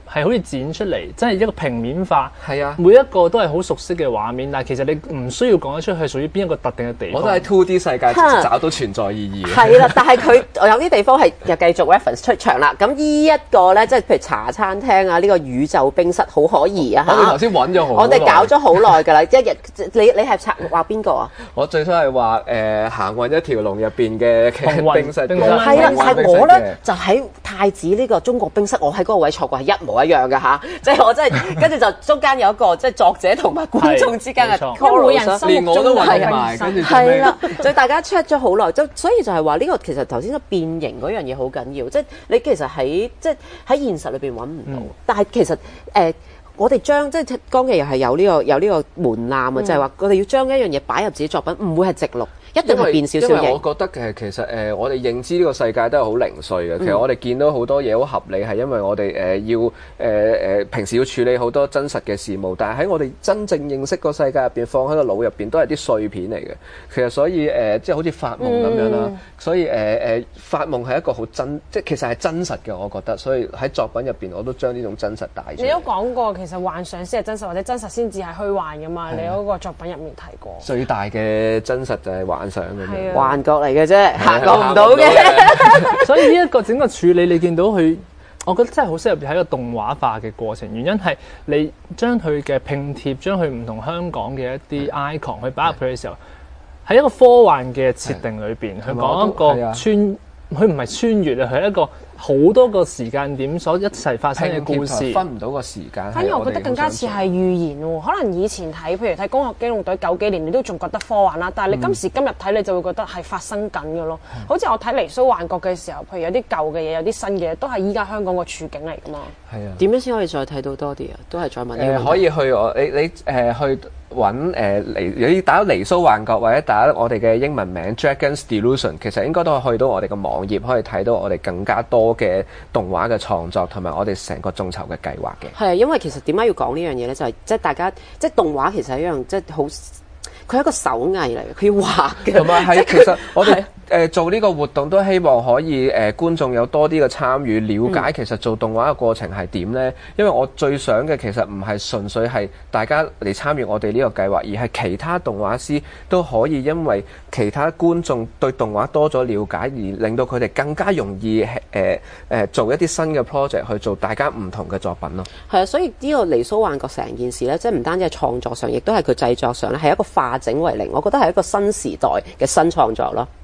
係好似剪出嚟，真係一個平面化。 係啊， 每一個都係好熟悉嘅畫面，但係其實你唔需要講得出係屬於邊一個特定嘅地方。 我都喺 two D 世界找到存在意義。 係啦，但係佢有啲地方係又繼續 reference 出場啦。咁呢一個咧，即係譬如茶餐廳啊，呢、這個宇宙冰室好可疑啊！ 我哋頭先揾咗好， 我哋搞咗好耐㗎啦。一日你你係策劃邊個啊？ 我最初係話誒行運一條龍入邊嘅冰室， 係啦，係我咧就喺太子呢個中國冰室，我喺嗰個位坐過係一模一樣嘅嚇，即係我真係跟住就中間有一個即係作者同埋觀眾之間嘅 call，每人心目中都係埋，跟住係啦，就大家 check 咗好耐，就所以就係話呢個其實頭先個變形嗰樣嘢好緊要，即係你其實喺即係喺現實裏邊揾唔到，嗯、但係其實誒。呃我哋將即係江記又係有呢、這個有呢個門檻啊，嗯、就係話我哋要將一樣嘢擺入自己作品，唔會係直錄，一定係變少少型。 因為我覺得嘅其實誒、呃，我哋認知呢個世界都係好零碎嘅。嗯、其實我哋見到好多嘢好合理，係因為我哋誒、呃、要誒誒、呃、平時要處理好多真實嘅事務，但係喺我哋真正認識個世界入邊，放喺個腦入邊都係啲碎片嚟嘅。其實所以誒、呃，即係好似發夢咁樣啦。嗯、所以誒誒、呃，發夢係一個好真，即係其實係真實嘅。我覺得，所以喺作品入邊，我都將呢種真實帶出嚟。 你都講過，其實幻想先係真實，或者真實先至係虛幻噶嘛？你嗰個作品入面提過。 最大嘅真實就係幻想嘅啫， 幻覺嚟嘅啫，行過唔到嘅。 所以呢一個整個處理，你見到佢，我覺得真係好適合喺一個動畫化嘅過程。原因係你將佢嘅拼貼，將佢唔同香港嘅一啲 icon 去擺入去嘅時候，喺一個科幻嘅設定裏邊，去講一個穿。佢唔係穿越啊，佢係一個好多個時間點所一齊發生嘅故事， 分唔到個時間。 反而我覺得更加似係預言喎。可能以前睇，譬如睇《攻殼機動隊》九幾年，你都仲覺得科幻啦。但係你今時今日睇，你就會覺得係發生緊嘅咯。嗯、好似我睇《離騷幻覺》嘅時候，譬如有啲舊嘅嘢，有啲新嘅嘢，都係依家香港個處境嚟㗎嘛。係啊。點樣先可以再睇到多啲啊？都係再問呢個問題。 誒、呃，可以去我你你誒、呃、去。揾誒離你打離騷幻覺或者打我哋嘅英文名 Dragon's Delusion， 其實應該都係去到我哋嘅網頁，可以睇到我哋更加多嘅動畫嘅創作同埋我哋成個眾籌嘅計劃嘅。 係啊，因為其實點解要講呢樣嘢咧？就係即係大家即係動畫其實係一樣即係好，佢係一個手藝嚟嘅，佢要畫嘅。 同埋係其實我哋。誒、呃、做呢個活動都希望可以誒、呃、觀眾有多啲嘅參與，了解其實做動畫嘅過程係點呢？因為我最想嘅其實唔係純粹係大家嚟參與我哋呢個計劃，而係其他動畫師都可以因為其他觀眾對動畫多咗了解，而令到佢哋更加容易誒誒、呃呃、做一啲新嘅 project 去做大家唔同嘅作品咯。 係啊，所以呢個離騷幻覺成件事呢，即係唔單止係創作上，亦都係佢製作上咧係一個化整為零，我覺得係一個新時代嘅新創作咯。